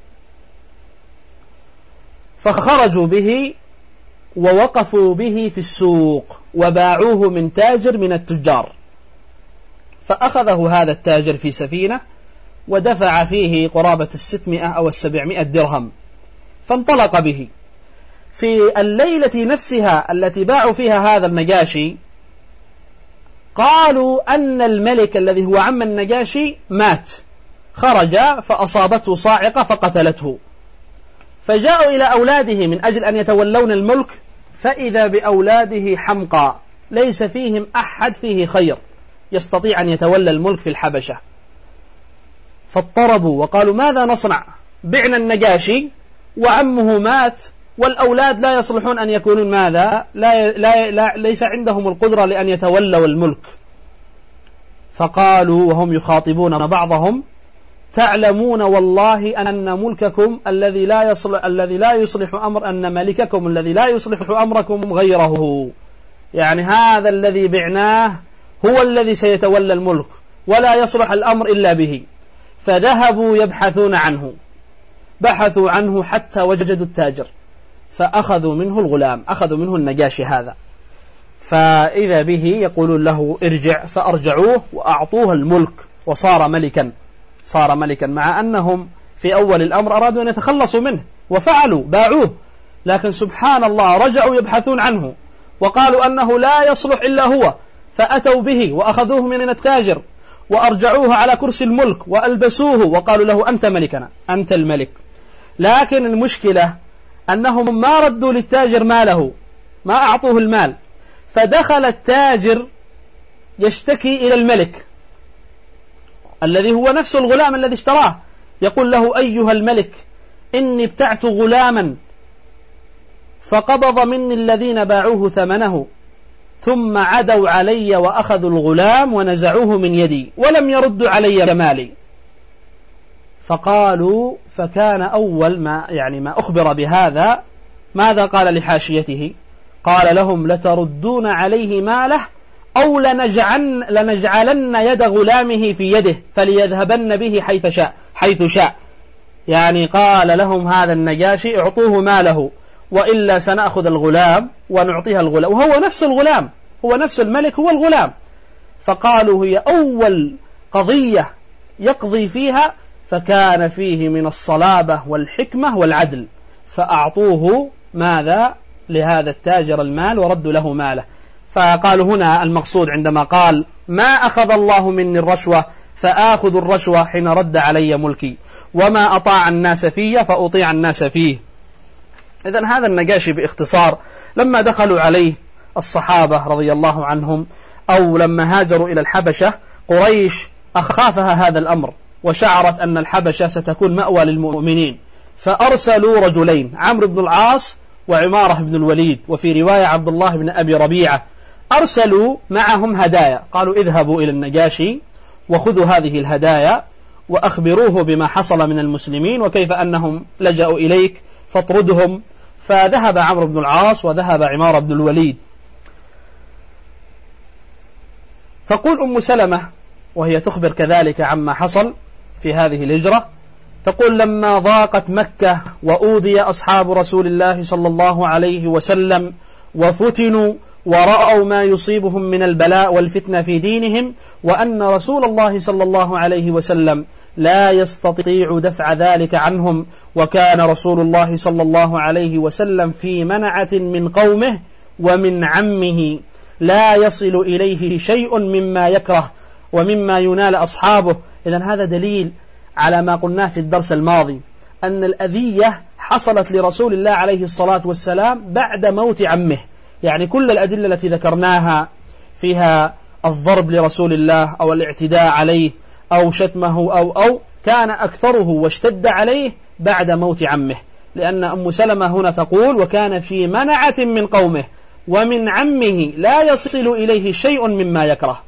فخرجوا به ووقفوا به في السوق وباعوه من تاجر من التجار، فأخذه هذا التاجر في سفينة ودفع فيه قرابة 600 أو 700 درهم، فانطلق به. في الليلة نفسها التي باعوا فيها هذا النجاشي قالوا أن الملك الذي هو عم النجاشي مات، خرج فأصابته صاعقة فقتلته، فجاءوا إلى أولاده من أجل أن يتولون الملك، فإذا بأولاده حمقى ليس فيهم أحد فيه خير يستطيع أن يتولى الملك في الحبشة، فاضطربوا وقالوا ماذا نصنع؟ بعنا النجاشي وعمه مات، والأولاد لا يصلحون أن يكونون ماذا؟ ليس عندهم القدرة لأن يتولوا الملك. فقالوا وهم يخاطبون بعضهم تعلمون والله أن ملككم الذي لا يصلح أمر، أن ملككم الذي لا يصلح أمركم غيره، يعني هذا الذي بعناه هو الذي سيتولى الملك ولا يصلح الأمر إلا به. فذهبوا يبحثون عنه، بحثوا عنه حتى وجدوا التاجر، فأخذوا منه الغلام، أخذوا منه النجاشي هذا، فإذا به يقولون له ارجع، فأرجعوه وأعطوه الملك وصار ملكا، صار ملكا، مع أنهم في أول الأمر أرادوا أن يتخلصوا منه وفعلوا، باعوه، لكن سبحان الله رجعوا يبحثون عنه وقالوا أنه لا يصلح إلا هو، فأتوا به وأخذوه من التاجر وأرجعوه على كرسي الملك وألبسوه وقالوا له أنت ملكنا، أنت الملك. لكن المشكلة أنهم ما ردوا للتاجر ماله، ما أعطوه المال، فدخل التاجر يشتكي إلى الملك الذي هو نفس الغلام الذي اشتراه، يقول له أيها الملك إني ابتعت غلاما فقبض مني الذين باعوه ثمنه ثم عدوا علي وأخذوا الغلام ونزعوه من يدي ولم يردوا علي مالي. فقالوا، فكان أول ما أخبر بهذا ماذا قال لحاشيته؟ قال لهم لتردون عليه ماله أو لنجعلن يد غلامه في يده فليذهبن به حيث شاء. يعني قال لهم هذا النجاشي اعطوه ماله وإلا سنأخذ الغلام ونعطيها الغلام، وهو نفس الغلام، هو نفس الملك، هو الغلام. فقالوا هي أول قضية يقضي فيها، فكان فيه من الصلابة والحكمة والعدل، فأعطوه ماذا لهذا التاجر المال وردوا له ماله. فقالوا هنا المقصود عندما قال ما أخذ الله مني الرشوة فآخذ الرشوة حين رد علي ملكي، وما أطاع الناس فيه فأطيع الناس فيه. إذن هذا النجاشي باختصار لما دخلوا عليه الصحابة رضي الله عنهم أو لما هاجروا إلى الحبشة، قريش أخافها هذا الأمر وشعرت أن الحبشة ستكون مأوى للمؤمنين، فأرسلوا رجلين، عمرو بن العاص وعمارة بن الوليد، وفي رواية عبد الله بن أبي ربيعة، أرسلوا معهم هدايا، قالوا اذهبوا إلى النجاشي وخذوا هذه الهدايا وأخبروه بما حصل من المسلمين وكيف أنهم لجأوا إليك فاطردهم. فذهب عمرو بن العاص وذهب عمارة بن الوليد. تقول أم سلمة وهي تخبر كذلك عما حصل في هذه الهجرة، تقول لما ضاقت مكة وأوذي أصحاب رسول الله صلى الله عليه وسلم وفتنوا ورأوا ما يصيبهم من البلاء والفتنة في دينهم، وأن رسول الله صلى الله عليه وسلم لا يستطيع دفع ذلك عنهم، وكان رسول الله صلى الله عليه وسلم في منعة من قومه ومن عمه لا يصل إليه شيء مما يكره ومما ينال أصحابه. إذن هذا دليل على ما قلناه في الدرس الماضي، أن الأذية حصلت لرسول الله عليه الصلاة والسلام بعد موت عمه. يعني كل الأدلة التي ذكرناها فيها الضرب لرسول الله أو الاعتداء عليه أو شتمه أو كان أكثره واشتد عليه بعد موت عمه، لأن أم سلمة هنا تقول وكان في منعة من قومه ومن عمه لا يصل إليه شيء مما يكره.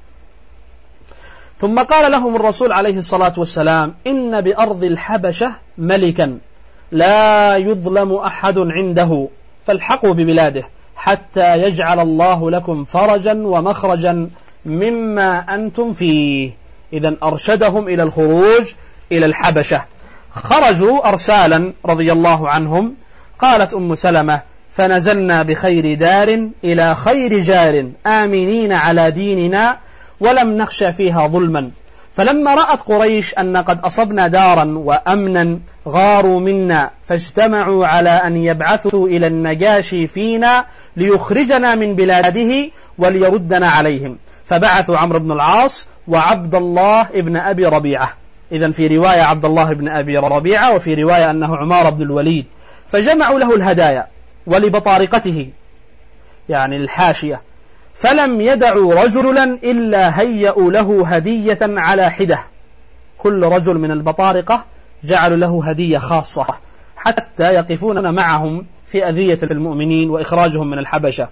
ثم قال لهم الرسول عليه الصلاة والسلام إن بأرض الحبشة ملكا لا يظلم أحد عنده فالحقوا ببلاده حتى يجعل الله لكم فرجا ومخرجا مما أنتم فيه. إذن أرشدهم إلى الخروج إلى الحبشة. خرجوا أرسالا رضي الله عنهم. قالت أم سلمة فنزلنا بخير دار إلى خير جار آمنين على ديننا ولم نخش فيها ظلما. فلما رأت قريش أن قد أصبنا دارا وأمنا غاروا منا، فاجتمعوا على أن يبعثوا إلى النجاشي فينا ليخرجنا من بلاده وليردنا عليهم، فبعثوا عمرو بن العاص وعبد الله بن أبي ربيعة. إذن في رواية عبد الله بن أبي ربيعة، وفي رواية أنه عمارة بن الوليد، فجمعوا له الهدايا ولبطارقته يعني الحاشية، فلم يدعوا رجلا إلا هيئوا له هدية على حدة. كل رجل من البطارقة جعلوا له هدية خاصة حتى يقفون معهم في أذية المؤمنين وإخراجهم من الحبشة.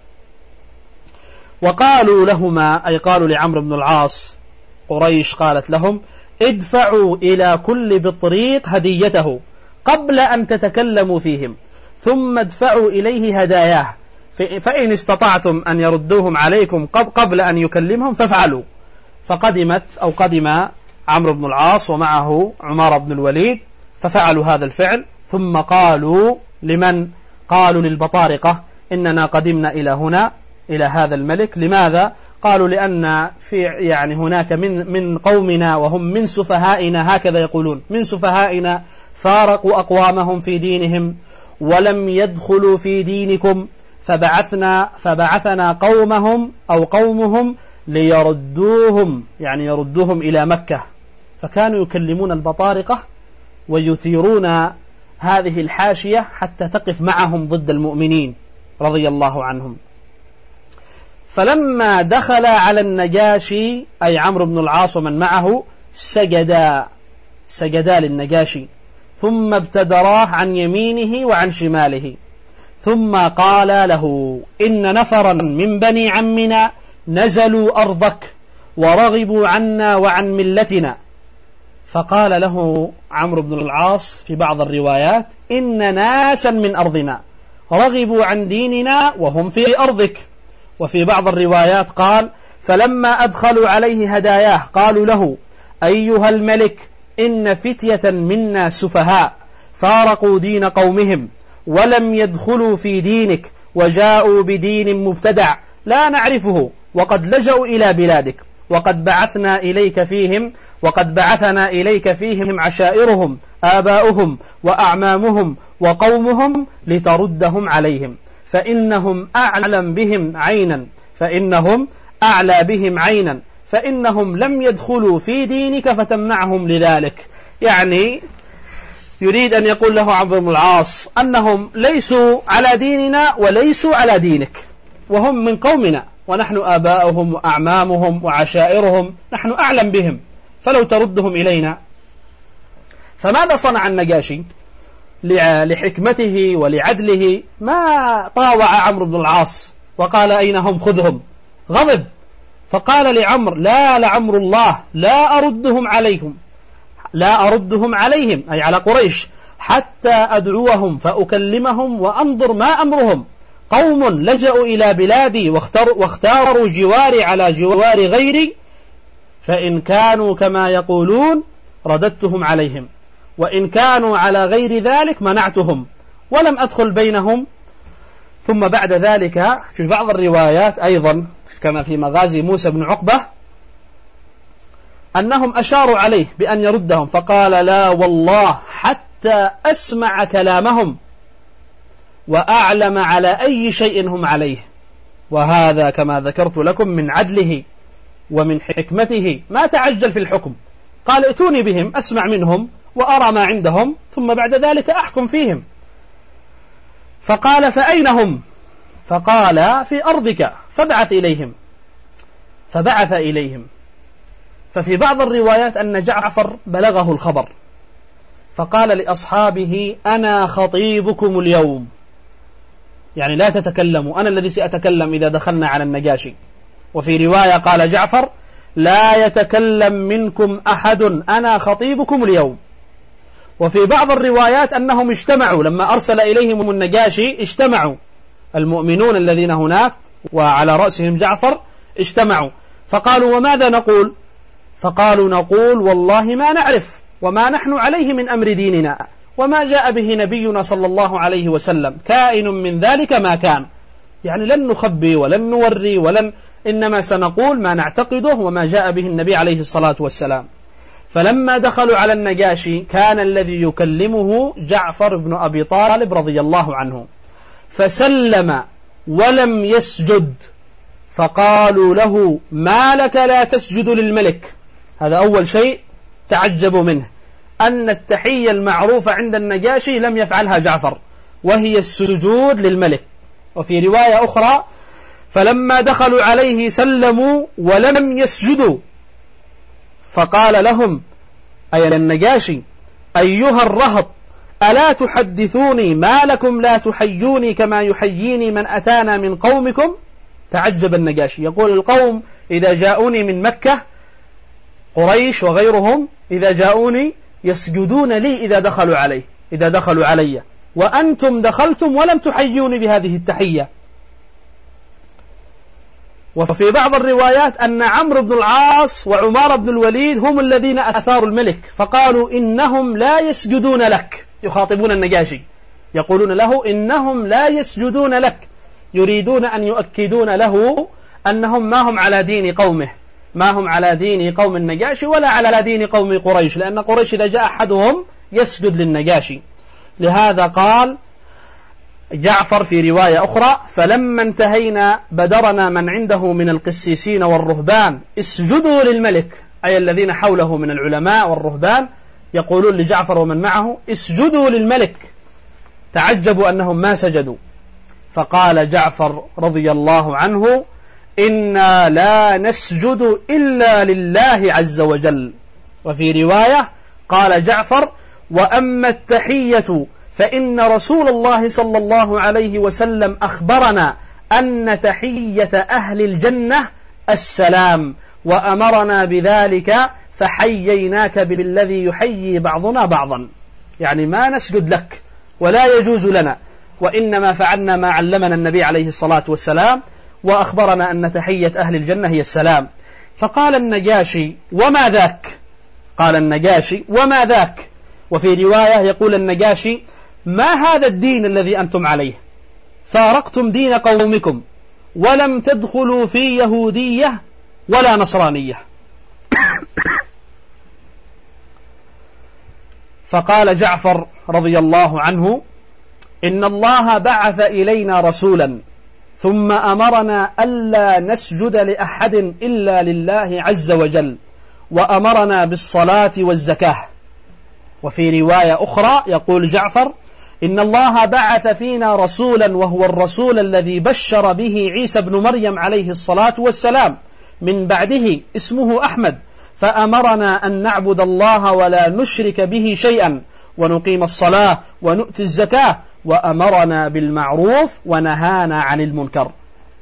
وقالوا لهما أي قالوا لعمرو بن العاص، قريش قالت لهم ادفعوا إلى كل بطريق هديته قبل أن تتكلموا فيهم، ثم ادفعوا إليه هداياه، فإن استطعتم أن يردوهم عليكم قبل أن يكلمهم فافعلوا. فقدم عمرو بن العاص ومعه عمارة بن الوليد ففعلوا هذا الفعل. ثم قالوا لمن؟ قالوا للبطارقة إننا قدمنا إلى هنا إلى هذا الملك. لماذا؟ قالوا لأن في هناك من قومنا وهم من سفهائنا، هكذا يقولون، من سفهائنا فارقوا أقوامهم في دينهم ولم يدخلوا في دينكم، فبعثنا قومهم ليردوهم، يردوهم إلى مكة. فكانوا يكلمون البطارقة ويثيرون هذه الحاشية حتى تقف معهم ضد المؤمنين رضي الله عنهم. فلما دخل على النجاشي أي عمرو بن العاص ومن معه سجدا للنجاشي، ثم ابتدراه عن يمينه وعن شماله، ثم قال له: إن نفرا من بني عمنا نزلوا أرضك ورغبوا عنا وعن ملتنا. فقال له عمرو بن العاص في بعض الروايات: إن ناسا من أرضنا رغبوا عن ديننا وهم في أرضك. وفي بعض الروايات قال: فلما أدخلوا عليه هداياه قالوا له: أيها الملك، إن فتية منا سفهاء فارقوا دين قومهم ولم يدخلوا في دينك وجاءوا بدين مبتدع لا نعرفه، وقد لجأوا إلى بلادك، وقد بعثنا إليك فيهم عشائرهم آباؤهم وأعمامهم وقومهم لتردهم عليهم، فإنهم أعلى بهم عينا فإنهم لم يدخلوا في دينك فتمنعهم لذلك. يريد أن يقول له عمرو بن العاص أنهم ليسوا على ديننا وليسوا على دينك، وهم من قومنا، ونحن آباؤهم وأعمامهم وعشائرهم نحن أعلم بهم، فلو تردهم إلينا. فماذا صنع النجاشي؟ لحكمته ولعدله ما طاوع عمرو بن العاص وقال: أين هم؟ خذهم. غضب، فقال لعمرو: لعمر الله لا أردهم عليهم أي على قريش حتى أدعوهم فأكلمهم وأنظر ما أمرهم. قوم لجأوا إلى بلادي واختاروا جواري على جوار غيري، فإن كانوا كما يقولون رددتهم عليهم، وإن كانوا على غير ذلك منعتهم ولم أدخل بينهم. ثم بعد ذلك في بعض الروايات أيضا كما في مغازي موسى بن عقبة أنهم أشاروا عليه بأن يردهم، فقال: لا والله حتى أسمع كلامهم وأعلم على أي شيء هم عليه. وهذا كما ذكرت لكم من عدله ومن حكمته، ما تعجل في الحكم، قال: ائتوني بهم أسمع منهم وأرى ما عندهم ثم بعد ذلك أحكم فيهم. فقال: فأين هم؟ فقال: في أرضك، فبعث إليهم. ففي بعض الروايات أن جعفر بلغه الخبر فقال لأصحابه: أنا خطيبكم اليوم، لا تتكلموا، أنا الذي سأتكلم إذا دخلنا على النجاشي. وفي رواية قال جعفر: لا يتكلم منكم أحد، أنا خطيبكم اليوم. وفي بعض الروايات أنهم اجتمعوا لما أرسل إليهم النجاشي، اجتمعوا المؤمنون الذين هناك وعلى رأسهم جعفر، اجتمعوا فقالوا: وماذا نقول؟ فقالوا: نقول والله ما نعرف وما نحن عليه من أمر ديننا، وما جاء به نبينا صلى الله عليه وسلم كائن من ذلك ما كان، لن نخبي ولن نوري إنما سنقول ما نعتقده وما جاء به النبي عليه الصلاة والسلام. فلما دخلوا على النجاشي كان الذي يكلمه جعفر بن أبي طالب رضي الله عنه، فسلم ولم يسجد، فقالوا له: ما لك لا تسجد للملك؟ هذا أول شيء تعجبوا منه، أن التحية المعروفة عند النجاشي لم يفعلها جعفر، وهي السجود للملك. وفي رواية أخرى: فلما دخلوا عليه سلموا ولم يسجدوا، فقال لهم أي النجاشي: أيها الرهط، ألا تحدثوني ما لكم لا تحيوني كما يحييني من أتانا من قومكم؟ تعجب النجاشي، يقول: القوم إذا جاءوني من مكة، قريش وغيرهم، إذا جاءوني يسجدون لي إذا دخلوا علي، وأنتم دخلتم ولم تحيوني بهذه التحية. وفي بعض الروايات أن عمرو بن العاص وعمار بن الوليد هم الذين أثاروا الملك، فقالوا: إنهم لا يسجدون لك، يخاطبون النجاشي يقولون له: إنهم لا يسجدون لك، يريدون أن يؤكدون له أنهم ما هم على دين قومه، ما هم على دين قوم النجاشي ولا على دين قوم قريش، لأن قريش إذا جاء أحدهم يسجد للنجاشي. لهذا قال جعفر في رواية أخرى: فلما انتهينا بدرنا من عنده من القسيسين والرهبان اسجدوا للملك، أي الذين حوله من العلماء والرهبان يقولون لجعفر ومن معه: اسجدوا للملك. تعجبوا أنهم ما سجدوا، فقال جعفر رضي الله عنه: إنا لا نسجد إلا لله عز وجل. وفي رواية قال جعفر: وأما التحية فإن رسول الله صلى الله عليه وسلم أخبرنا أن تحية أهل الجنة السلام، وأمرنا بذلك فحييناك بالذي يحيي بعضنا بعضا. يعني ما نسجد لك ولا يجوز لنا، وإنما فعلنا ما علمنا النبي عليه الصلاة والسلام، وأخبرنا أن تحية أهل الجنة هي السلام. فقال النجاشي: وما ذاك؟ قال النجاشي: وما ذاك؟ وفي رواية يقول النجاشي: ما هذا الدين الذي أنتم عليه؟ فارقتم دين قومكم ولم تدخلوا في يهودية ولا نصرانية. فقال جعفر رضي الله عنه: إن الله بعث إلينا رسولا ثم أمرنا ألا نسجد لأحد إلا لله عز وجل، وأمرنا بالصلاة والزكاة. وفي رواية أخرى يقول جعفر: إن الله بعث فينا رسولا وهو الرسول الذي بشر به عيسى بن مريم عليه الصلاة والسلام من بعده اسمه أحمد، فأمرنا أن نعبد الله ولا نشرك به شيئا، ونقيم الصلاة ونؤتي الزكاة، وأمرنا بالمعروف ونهانا عن المنكر.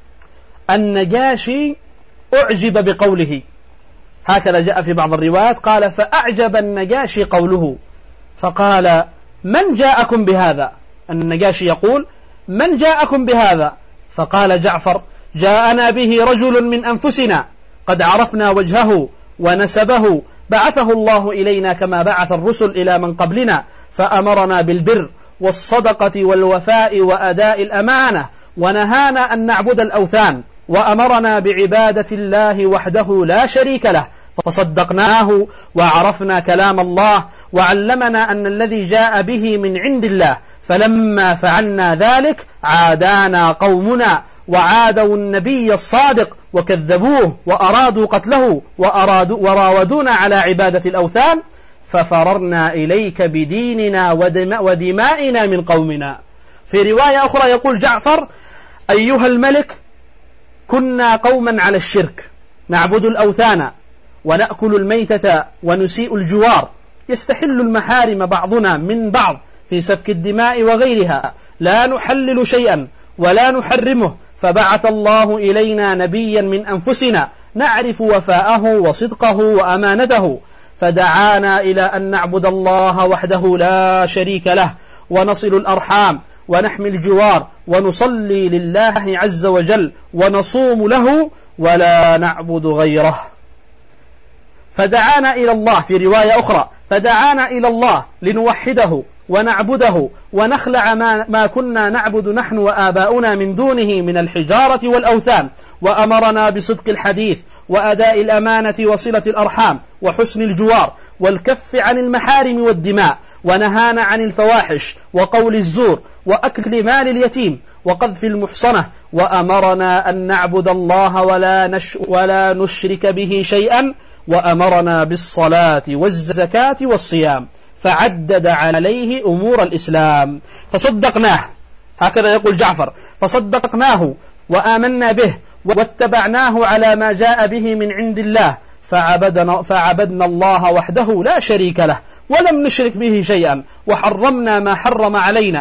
النجاشي أعجب بقوله، هكذا جاء في بعض الروايات، قال: فأعجب النجاشي قوله، فقال: من جاءكم بهذا؟ النجاشي يقول: من جاءكم بهذا؟ فقال جعفر: جاءنا به رجل من أنفسنا قد عرفنا وجهه ونسبه، بعثه الله إلينا كما بعث الرسل إلى من قبلنا، فأمرنا بالبر والصدقة والوفاء وأداء الأمانة، ونهانا أن نعبد الأوثان، وأمرنا بعبادة الله وحده لا شريك له، فصدقناه وعرفنا كلام الله، وعلمنا أن الذي جاء به من عند الله، فلما فعلنا ذلك عادانا قومنا وعادوا النبي الصادق وكذبوه وأرادوا قتله وراودونا على عبادة الأوثان، ففررنا إليك بديننا ودمائنا من قومنا. في رواية أخرى يقول جعفر: أيها الملك، كنا قوما على الشرك، نعبد الأوثان ونأكل الميتة ونسيء الجوار، يستحل المحارم بعضنا من بعض في سفك الدماء وغيرها، لا نحلل شيئا ولا نحرمه، فبعث الله إلينا نبيا من أنفسنا نعرف وفاءه وصدقه وأمانته، فدعانا إلى أن نعبد الله وحده لا شريك له، ونصل الأرحام ونحمي الجوار، ونصلي لله عز وجل، ونصوم له ولا نعبد غيره. فدعانا إلى الله، في رواية أخرى: فدعانا إلى الله لنوحده ونعبده ونخلع ما كنا نعبد نحن وآباؤنا من دونه من الحجارة والأوثان، وأمرنا بصدق الحديث وأداء الأمانة وصلة الأرحام وحسن الجوار والكف عن المحارم والدماء، ونهانا عن الفواحش وقول الزور وأكل مال اليتيم وقذف المحصنة، وأمرنا أن نعبد الله ولا نشرك به شيئا، وأمرنا بالصلاة والزكاة والصيام، فعدد عليه أمور الإسلام فصدقناه. هكذا يقول جعفر: فصدقناه وآمنا به واتبعناه على ما جاء به من عند الله، فعبدنا الله وحده لا شريك له، ولم نشرك به شيئا، وحرمنا ما حرم علينا،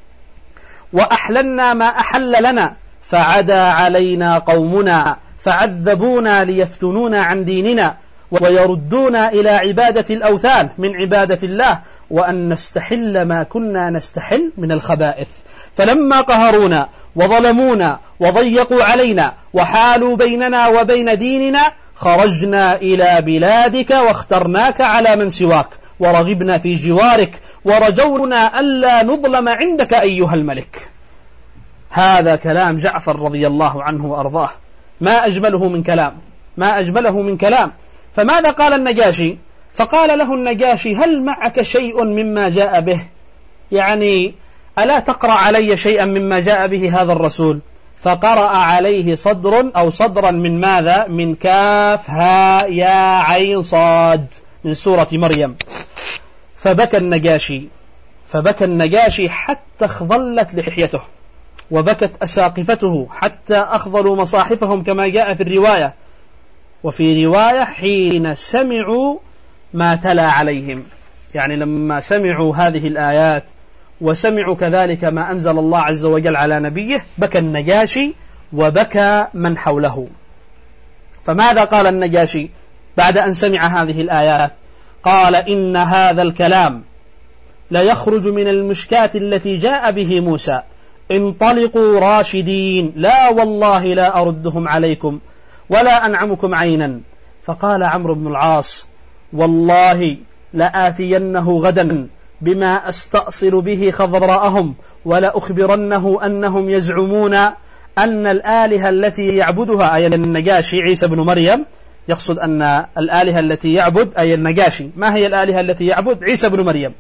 وأحللنا ما أحل لنا، فعدا علينا قومنا فعذبونا ليفتنونا عن ديننا، ويردونا إلى عبادة الأوثان من عبادة الله، وأن نستحل ما كنا نستحل من الخبائث، فلما قهرونا وظلمونا وضيقوا علينا وحالوا بيننا وبين ديننا، خرجنا إلى بلادك واخترناك على من سواك، ورغبنا في جوارك، ورجونا ألا نظلم عندك أيها الملك. هذا كلام جعفر رضي الله عنه وأرضاه، ما أجمله من كلام. فماذا قال النجاشي؟ فقال له النجاشي: هل معك شيء مما جاء به؟ يعني ألا تقرأ علي شيئا مما جاء به هذا الرسول؟ فقرأ عليه صدرا من ماذا؟ من كاف هاء يا عين صاد من سورة مريم. فبكى النجاشي حتى اخضلت لحيته، وبكت أساقفته حتى أخضلوا مصاحفهم كما جاء في الرواية. وفي رواية حين سمعوا ما تلا عليهم، يعني لما سمعوا هذه الآيات وسمعوا كذلك ما أنزل الله عز وجل على نبيه، بكى النجاشي وبكى من حوله. فماذا قال النجاشي بعد أن سمع هذه الآيات؟ قال: إن هذا الكلام لا يخرج من المشكاة التي جاء به موسى، انطلقوا راشدين، لا والله لا أردهم عليكم ولا أنعمكم عينا. فقال عمرو بن العاص: والله لآتينه غدا بما أستأصل به خضراءهم، ولا أخبرنه أنهم يزعمون أن الآلهة التي يعبدها، أي النجاشي عيسى بن مريم، يقصد أن الآلهة التي يعبد أي النجاشي. ما هي الآلهة التي يعبد؟ عيسى بن مريم.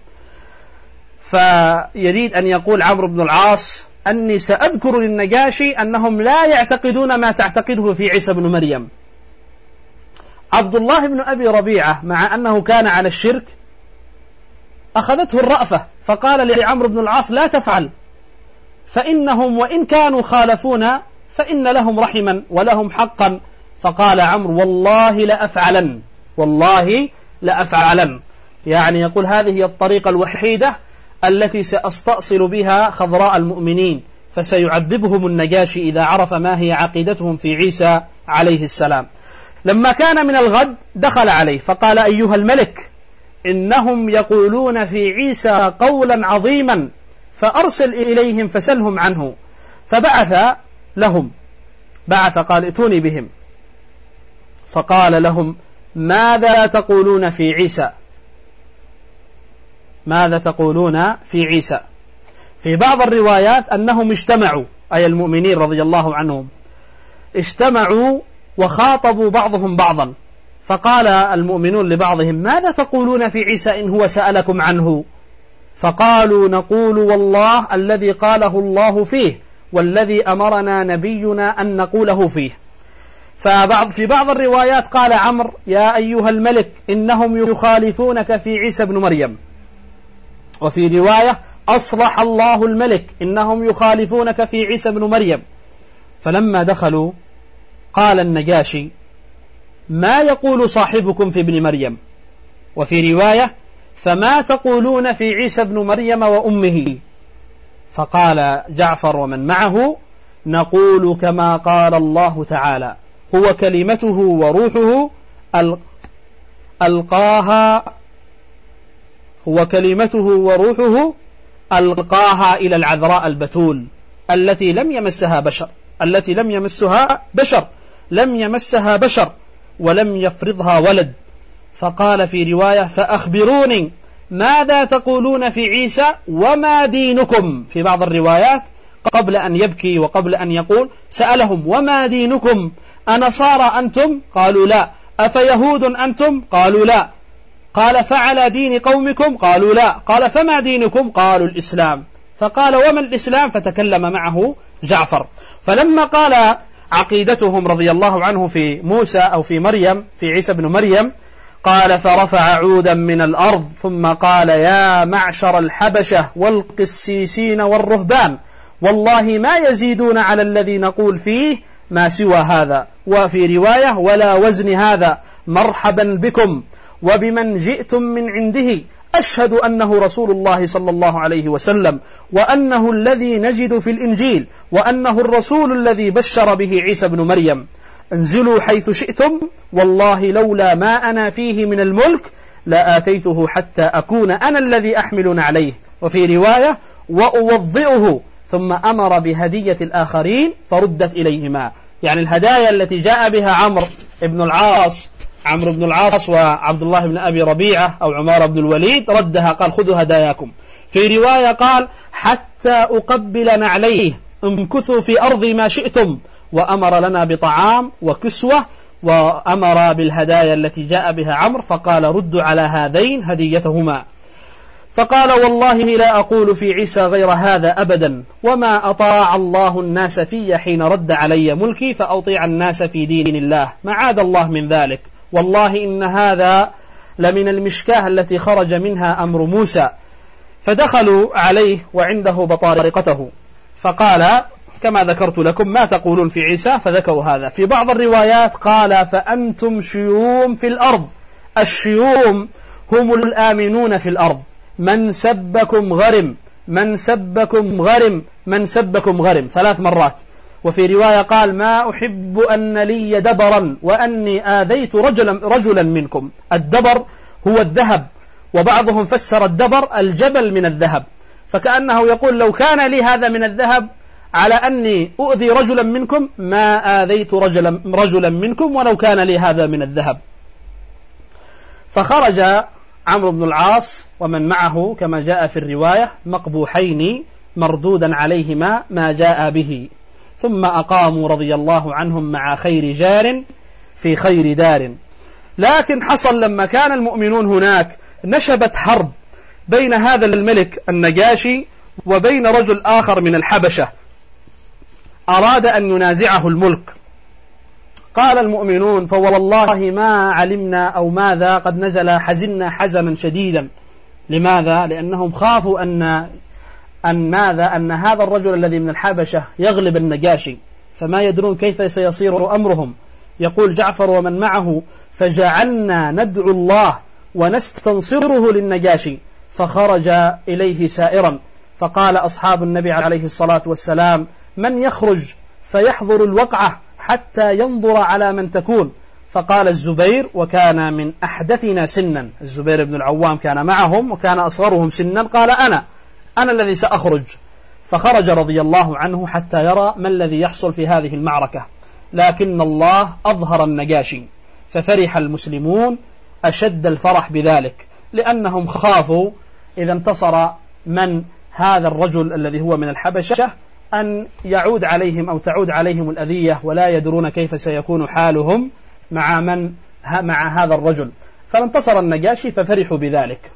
فيريد أن يقول عمرو بن العاص: أني سأذكر للنجاشي أنهم لا يعتقدون ما تعتقده في عيسى بن مريم. عبد الله بن أبي ربيعة مع أنه كان على الشرك أخذته الرأفة، فقال لعمرو بن العاص: لا تفعل، فإنهم وإن كانوا خالفونا فإن لهم رحما ولهم حقا. فقال عمرو: والله لأفعلن، يعني يقول هذه هي الطريقة الوحيدة التي سأستأصل بها خضراء المؤمنين، فسيعذبهم النجاشي إذا عرف ما هي عقيدتهم في عيسى عليه السلام. لما كان من الغد دخل عليه فقال: أيها الملك، إنهم يقولون في عيسى قولا عظيما، فأرسل إليهم فسلهم عنه. فبعث لهم، قال: ائتوني بهم. فقال لهم: ماذا تقولون في عيسى؟ في بعض الروايات أنهم اجتمعوا، أي المؤمنين رضي الله عنهم اجتمعوا وخاطبوا بعضهم بعضا، فقال المؤمنون لبعضهم: ماذا تقولون في عيسى إن هو سألكم عنه؟ فقالوا: نقول والله الذي قاله الله فيه، والذي أمرنا نبينا أن نقوله فيه. في بعض الروايات قال عمرو: يا أيها الملك، إنهم يخالفونك في عيسى بن مريم. وفي رواية: أصلح الله الملك، إنهم يخالفونك في عيسى بن مريم. فلما دخلوا قال النجاشي: ما يقول صاحبكم في ابن مريم؟ وفي رواية: فما تقولون في عيسى بن مريم وأمه؟ فقال جعفر ومن معه: نقول كما قال الله تعالى: هو كلمته وروحه ألقاها إلى العذراء البتول التي لم يمسها بشر ولم يفرضها ولد. فقال في رواية: فأخبروني ماذا تقولون في عيسى وما دينكم؟ في بعض الروايات قبل أن يبكي وقبل أن يقول سألهم: وما دينكم؟ أنصارى أنتم؟ قالوا لا. أفيهود أنتم؟ قالوا لا. قال: فعلى دين قومكم؟ قالوا لا. قال: فما دينكم؟ قالوا الإسلام. فقال: وما الإسلام؟ فتكلم معه جعفر. فلما قال عقيدتهم رضي الله عنه في موسى أو في مريم، في عيسى بن مريم، قال: فرفع عودا من الأرض ثم قال: يا معشر الحبشة والقسيسين والرهبان، والله ما يزيدون على الذي نقول فيه ما سوى هذا. وفي رواية: ولا وزن هذا، مرحبا بكم وبمن جئتم من عنده، أشهد أنه رسول الله صلى الله عليه وسلم، وأنه الذي نجد في الإنجيل، وأنه الرسول الذي بشر به عيسى بن مريم. انزلوا حيث شئتم، والله لولا ما أنا فيه من الملك لآتيته حتى أكون أنا الذي أحمل عليه. وفي رواية: وأوضئه، ثم أمر بهدية الآخرين فردت إليهما. يعني الهدايا التي جاء بها عمرو بن العاص وعبد الله بن أبي ربيعة أو عمار بن الوليد ردها، قال: خذوا هداياكم. في رواية قال: حتى أقبل نعليه، امكثوا في أرضي ما شئتم، وأمر لنا بطعام وكسوة، وأمر بالهدايا التي جاء بها عمرو، فقال ردوا على هذين هديتهما. فقال والله لا أقول في عيسى غير هذا أبدا، وما أطاع الله الناس في حين رد علي ملكي فأطيع الناس في دين الله، معاذ الله من ذلك، والله إن هذا لمن المشكاة التي خرج منها أمر موسى. فدخلوا عليه وعنده بطارقته، فقال كما ذكرت لكم ما تقولون في عيسى، فذكروا هذا. في بعض الروايات قال فأنتم شيوم في الأرض، الشيوم هم الآمنون في الأرض، من سبكم غرم، من سبكم غرم، من سبكم غرم 3 مرات. وفي رواية قال ما أحب أن لي دبرا وأني آذيت رجلا منكم. الدبر هو الذهب، وبعضهم فسر الدبر الجبل من الذهب، فكأنه يقول لو كان لي هذا من الذهب على أني أؤذي رجلا منكم ما آذيت رجلا منكم ولو كان لي هذا من الذهب. فخرج عمرو بن العاص ومن معه كما جاء في الرواية مقبوحين مردودا عليهما ما جاء به، ثم أقاموا رضي الله عنهم مع خير جار في خير دار. لكن حصل لما كان المؤمنون هناك نشبت حرب بين هذا الملك النجاشي وبين رجل آخر من الحبشة أراد أن ينازعه الملك. قال المؤمنون فوالله ما علمنا أو ماذا قد نزل حزنا حزنا شديدا. لماذا؟ لأنهم خافوا أن هذا الرجل الذي من الحبشة يغلب النجاشي، فما يدرون كيف سيصير أمرهم. يقول جعفر ومن معه فجعلنا ندعو الله ونستنصره للنجاشي، فخرج إليه سائرا. فقال أصحاب النبي عليه الصلاة والسلام من يخرج فيحضر الوقعة حتى ينظر على من تكون؟ فقال الزبير وكان من أحدثنا سنا، الزبير بن العوام كان معهم وكان أصغرهم سنا، قال أنا الذي سأخرج. فخرج رضي الله عنه حتى يرى ما الذي يحصل في هذه المعركة، لكن الله أظهر النجاشي، ففرح المسلمون أشد الفرح بذلك، لأنهم خافوا إذا انتصر من هذا الرجل الذي هو من الحبشة أن يعود عليهم أو تعود عليهم الأذية، ولا يدرون كيف سيكون حالهم مع هذا الرجل. فانتصر النجاشي ففرحوا بذلك.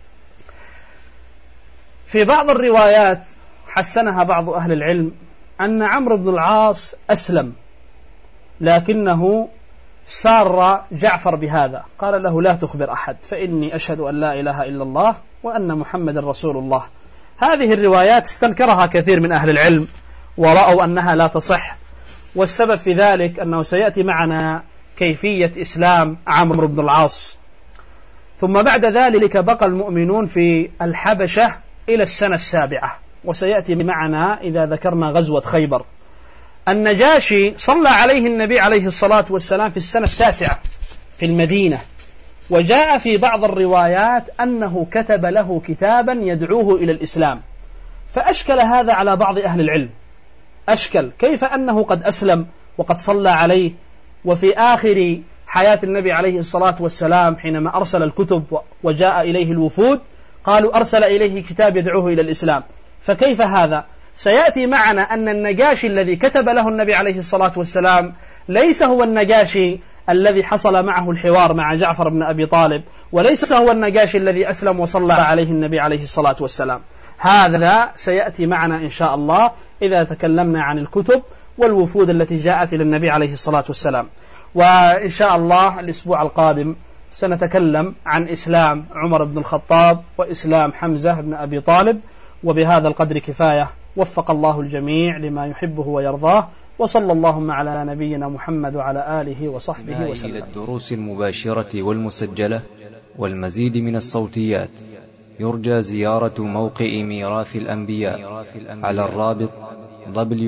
في بعض الروايات حسنها بعض أهل العلم أن عمرو بن العاص أسلم، لكنه سار جعفر بهذا، قال له لا تخبر أحد فإني أشهد أن لا إله إلا الله وأن محمد رسول الله. هذه الروايات استنكرها كثير من أهل العلم ورأوا أنها لا تصح، والسبب في ذلك أنه سيأتي معنا كيفية إسلام عمرو بن العاص. ثم بعد ذلك بقى المؤمنون في الحبشة إلى السنة 7، وسيأتي معنا إذا ذكرنا غزوة خيبر. النجاشي صلى عليه النبي عليه الصلاة والسلام في السنة 9 في المدينة، وجاء في بعض الروايات أنه كتب له كتابا يدعوه إلى الإسلام، فأشكل هذا على بعض أهل العلم. أشكل كيف أنه قد أسلم وقد صلى عليه، وفي آخر حياة النبي عليه الصلاة والسلام حينما أرسل الكتب وجاء إليه الوفود قالوا أرسل إليه كتاب يدعوه إلى الإسلام، فكيف هذا؟ سيأتي معنا أن النجاشي الذي كتب له النبي عليه الصلاة والسلام ليس هو النجاشي الذي حصل معه الحوار مع جعفر بن أبي طالب، وليس هو النجاشي الذي أسلم وصلى عليه النبي عليه الصلاة والسلام. هذا سيأتي معنا إن شاء الله إذا تكلمنا عن الكتب والوفود التي جاءت إلى النبي عليه الصلاة والسلام. وإن شاء الله الأسبوع القادم سنتكلم عن إسلام عمر بن الخطاب وإسلام حمزة بن أبي طالب. وبهذا القدر كفاية، وفق الله الجميع لما يحبه ويرضاه، وصلى اللهم على نبينا محمد وعلى آله وصحبه وسلم. إلى الدروس المباشرة والمسجلة والمزيد من الصوتيات يرجى زيارة موقع ميراث الأنبياء على الرابط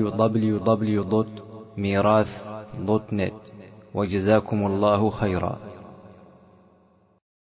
www.mirath.net. وجزاكم الله خيرا.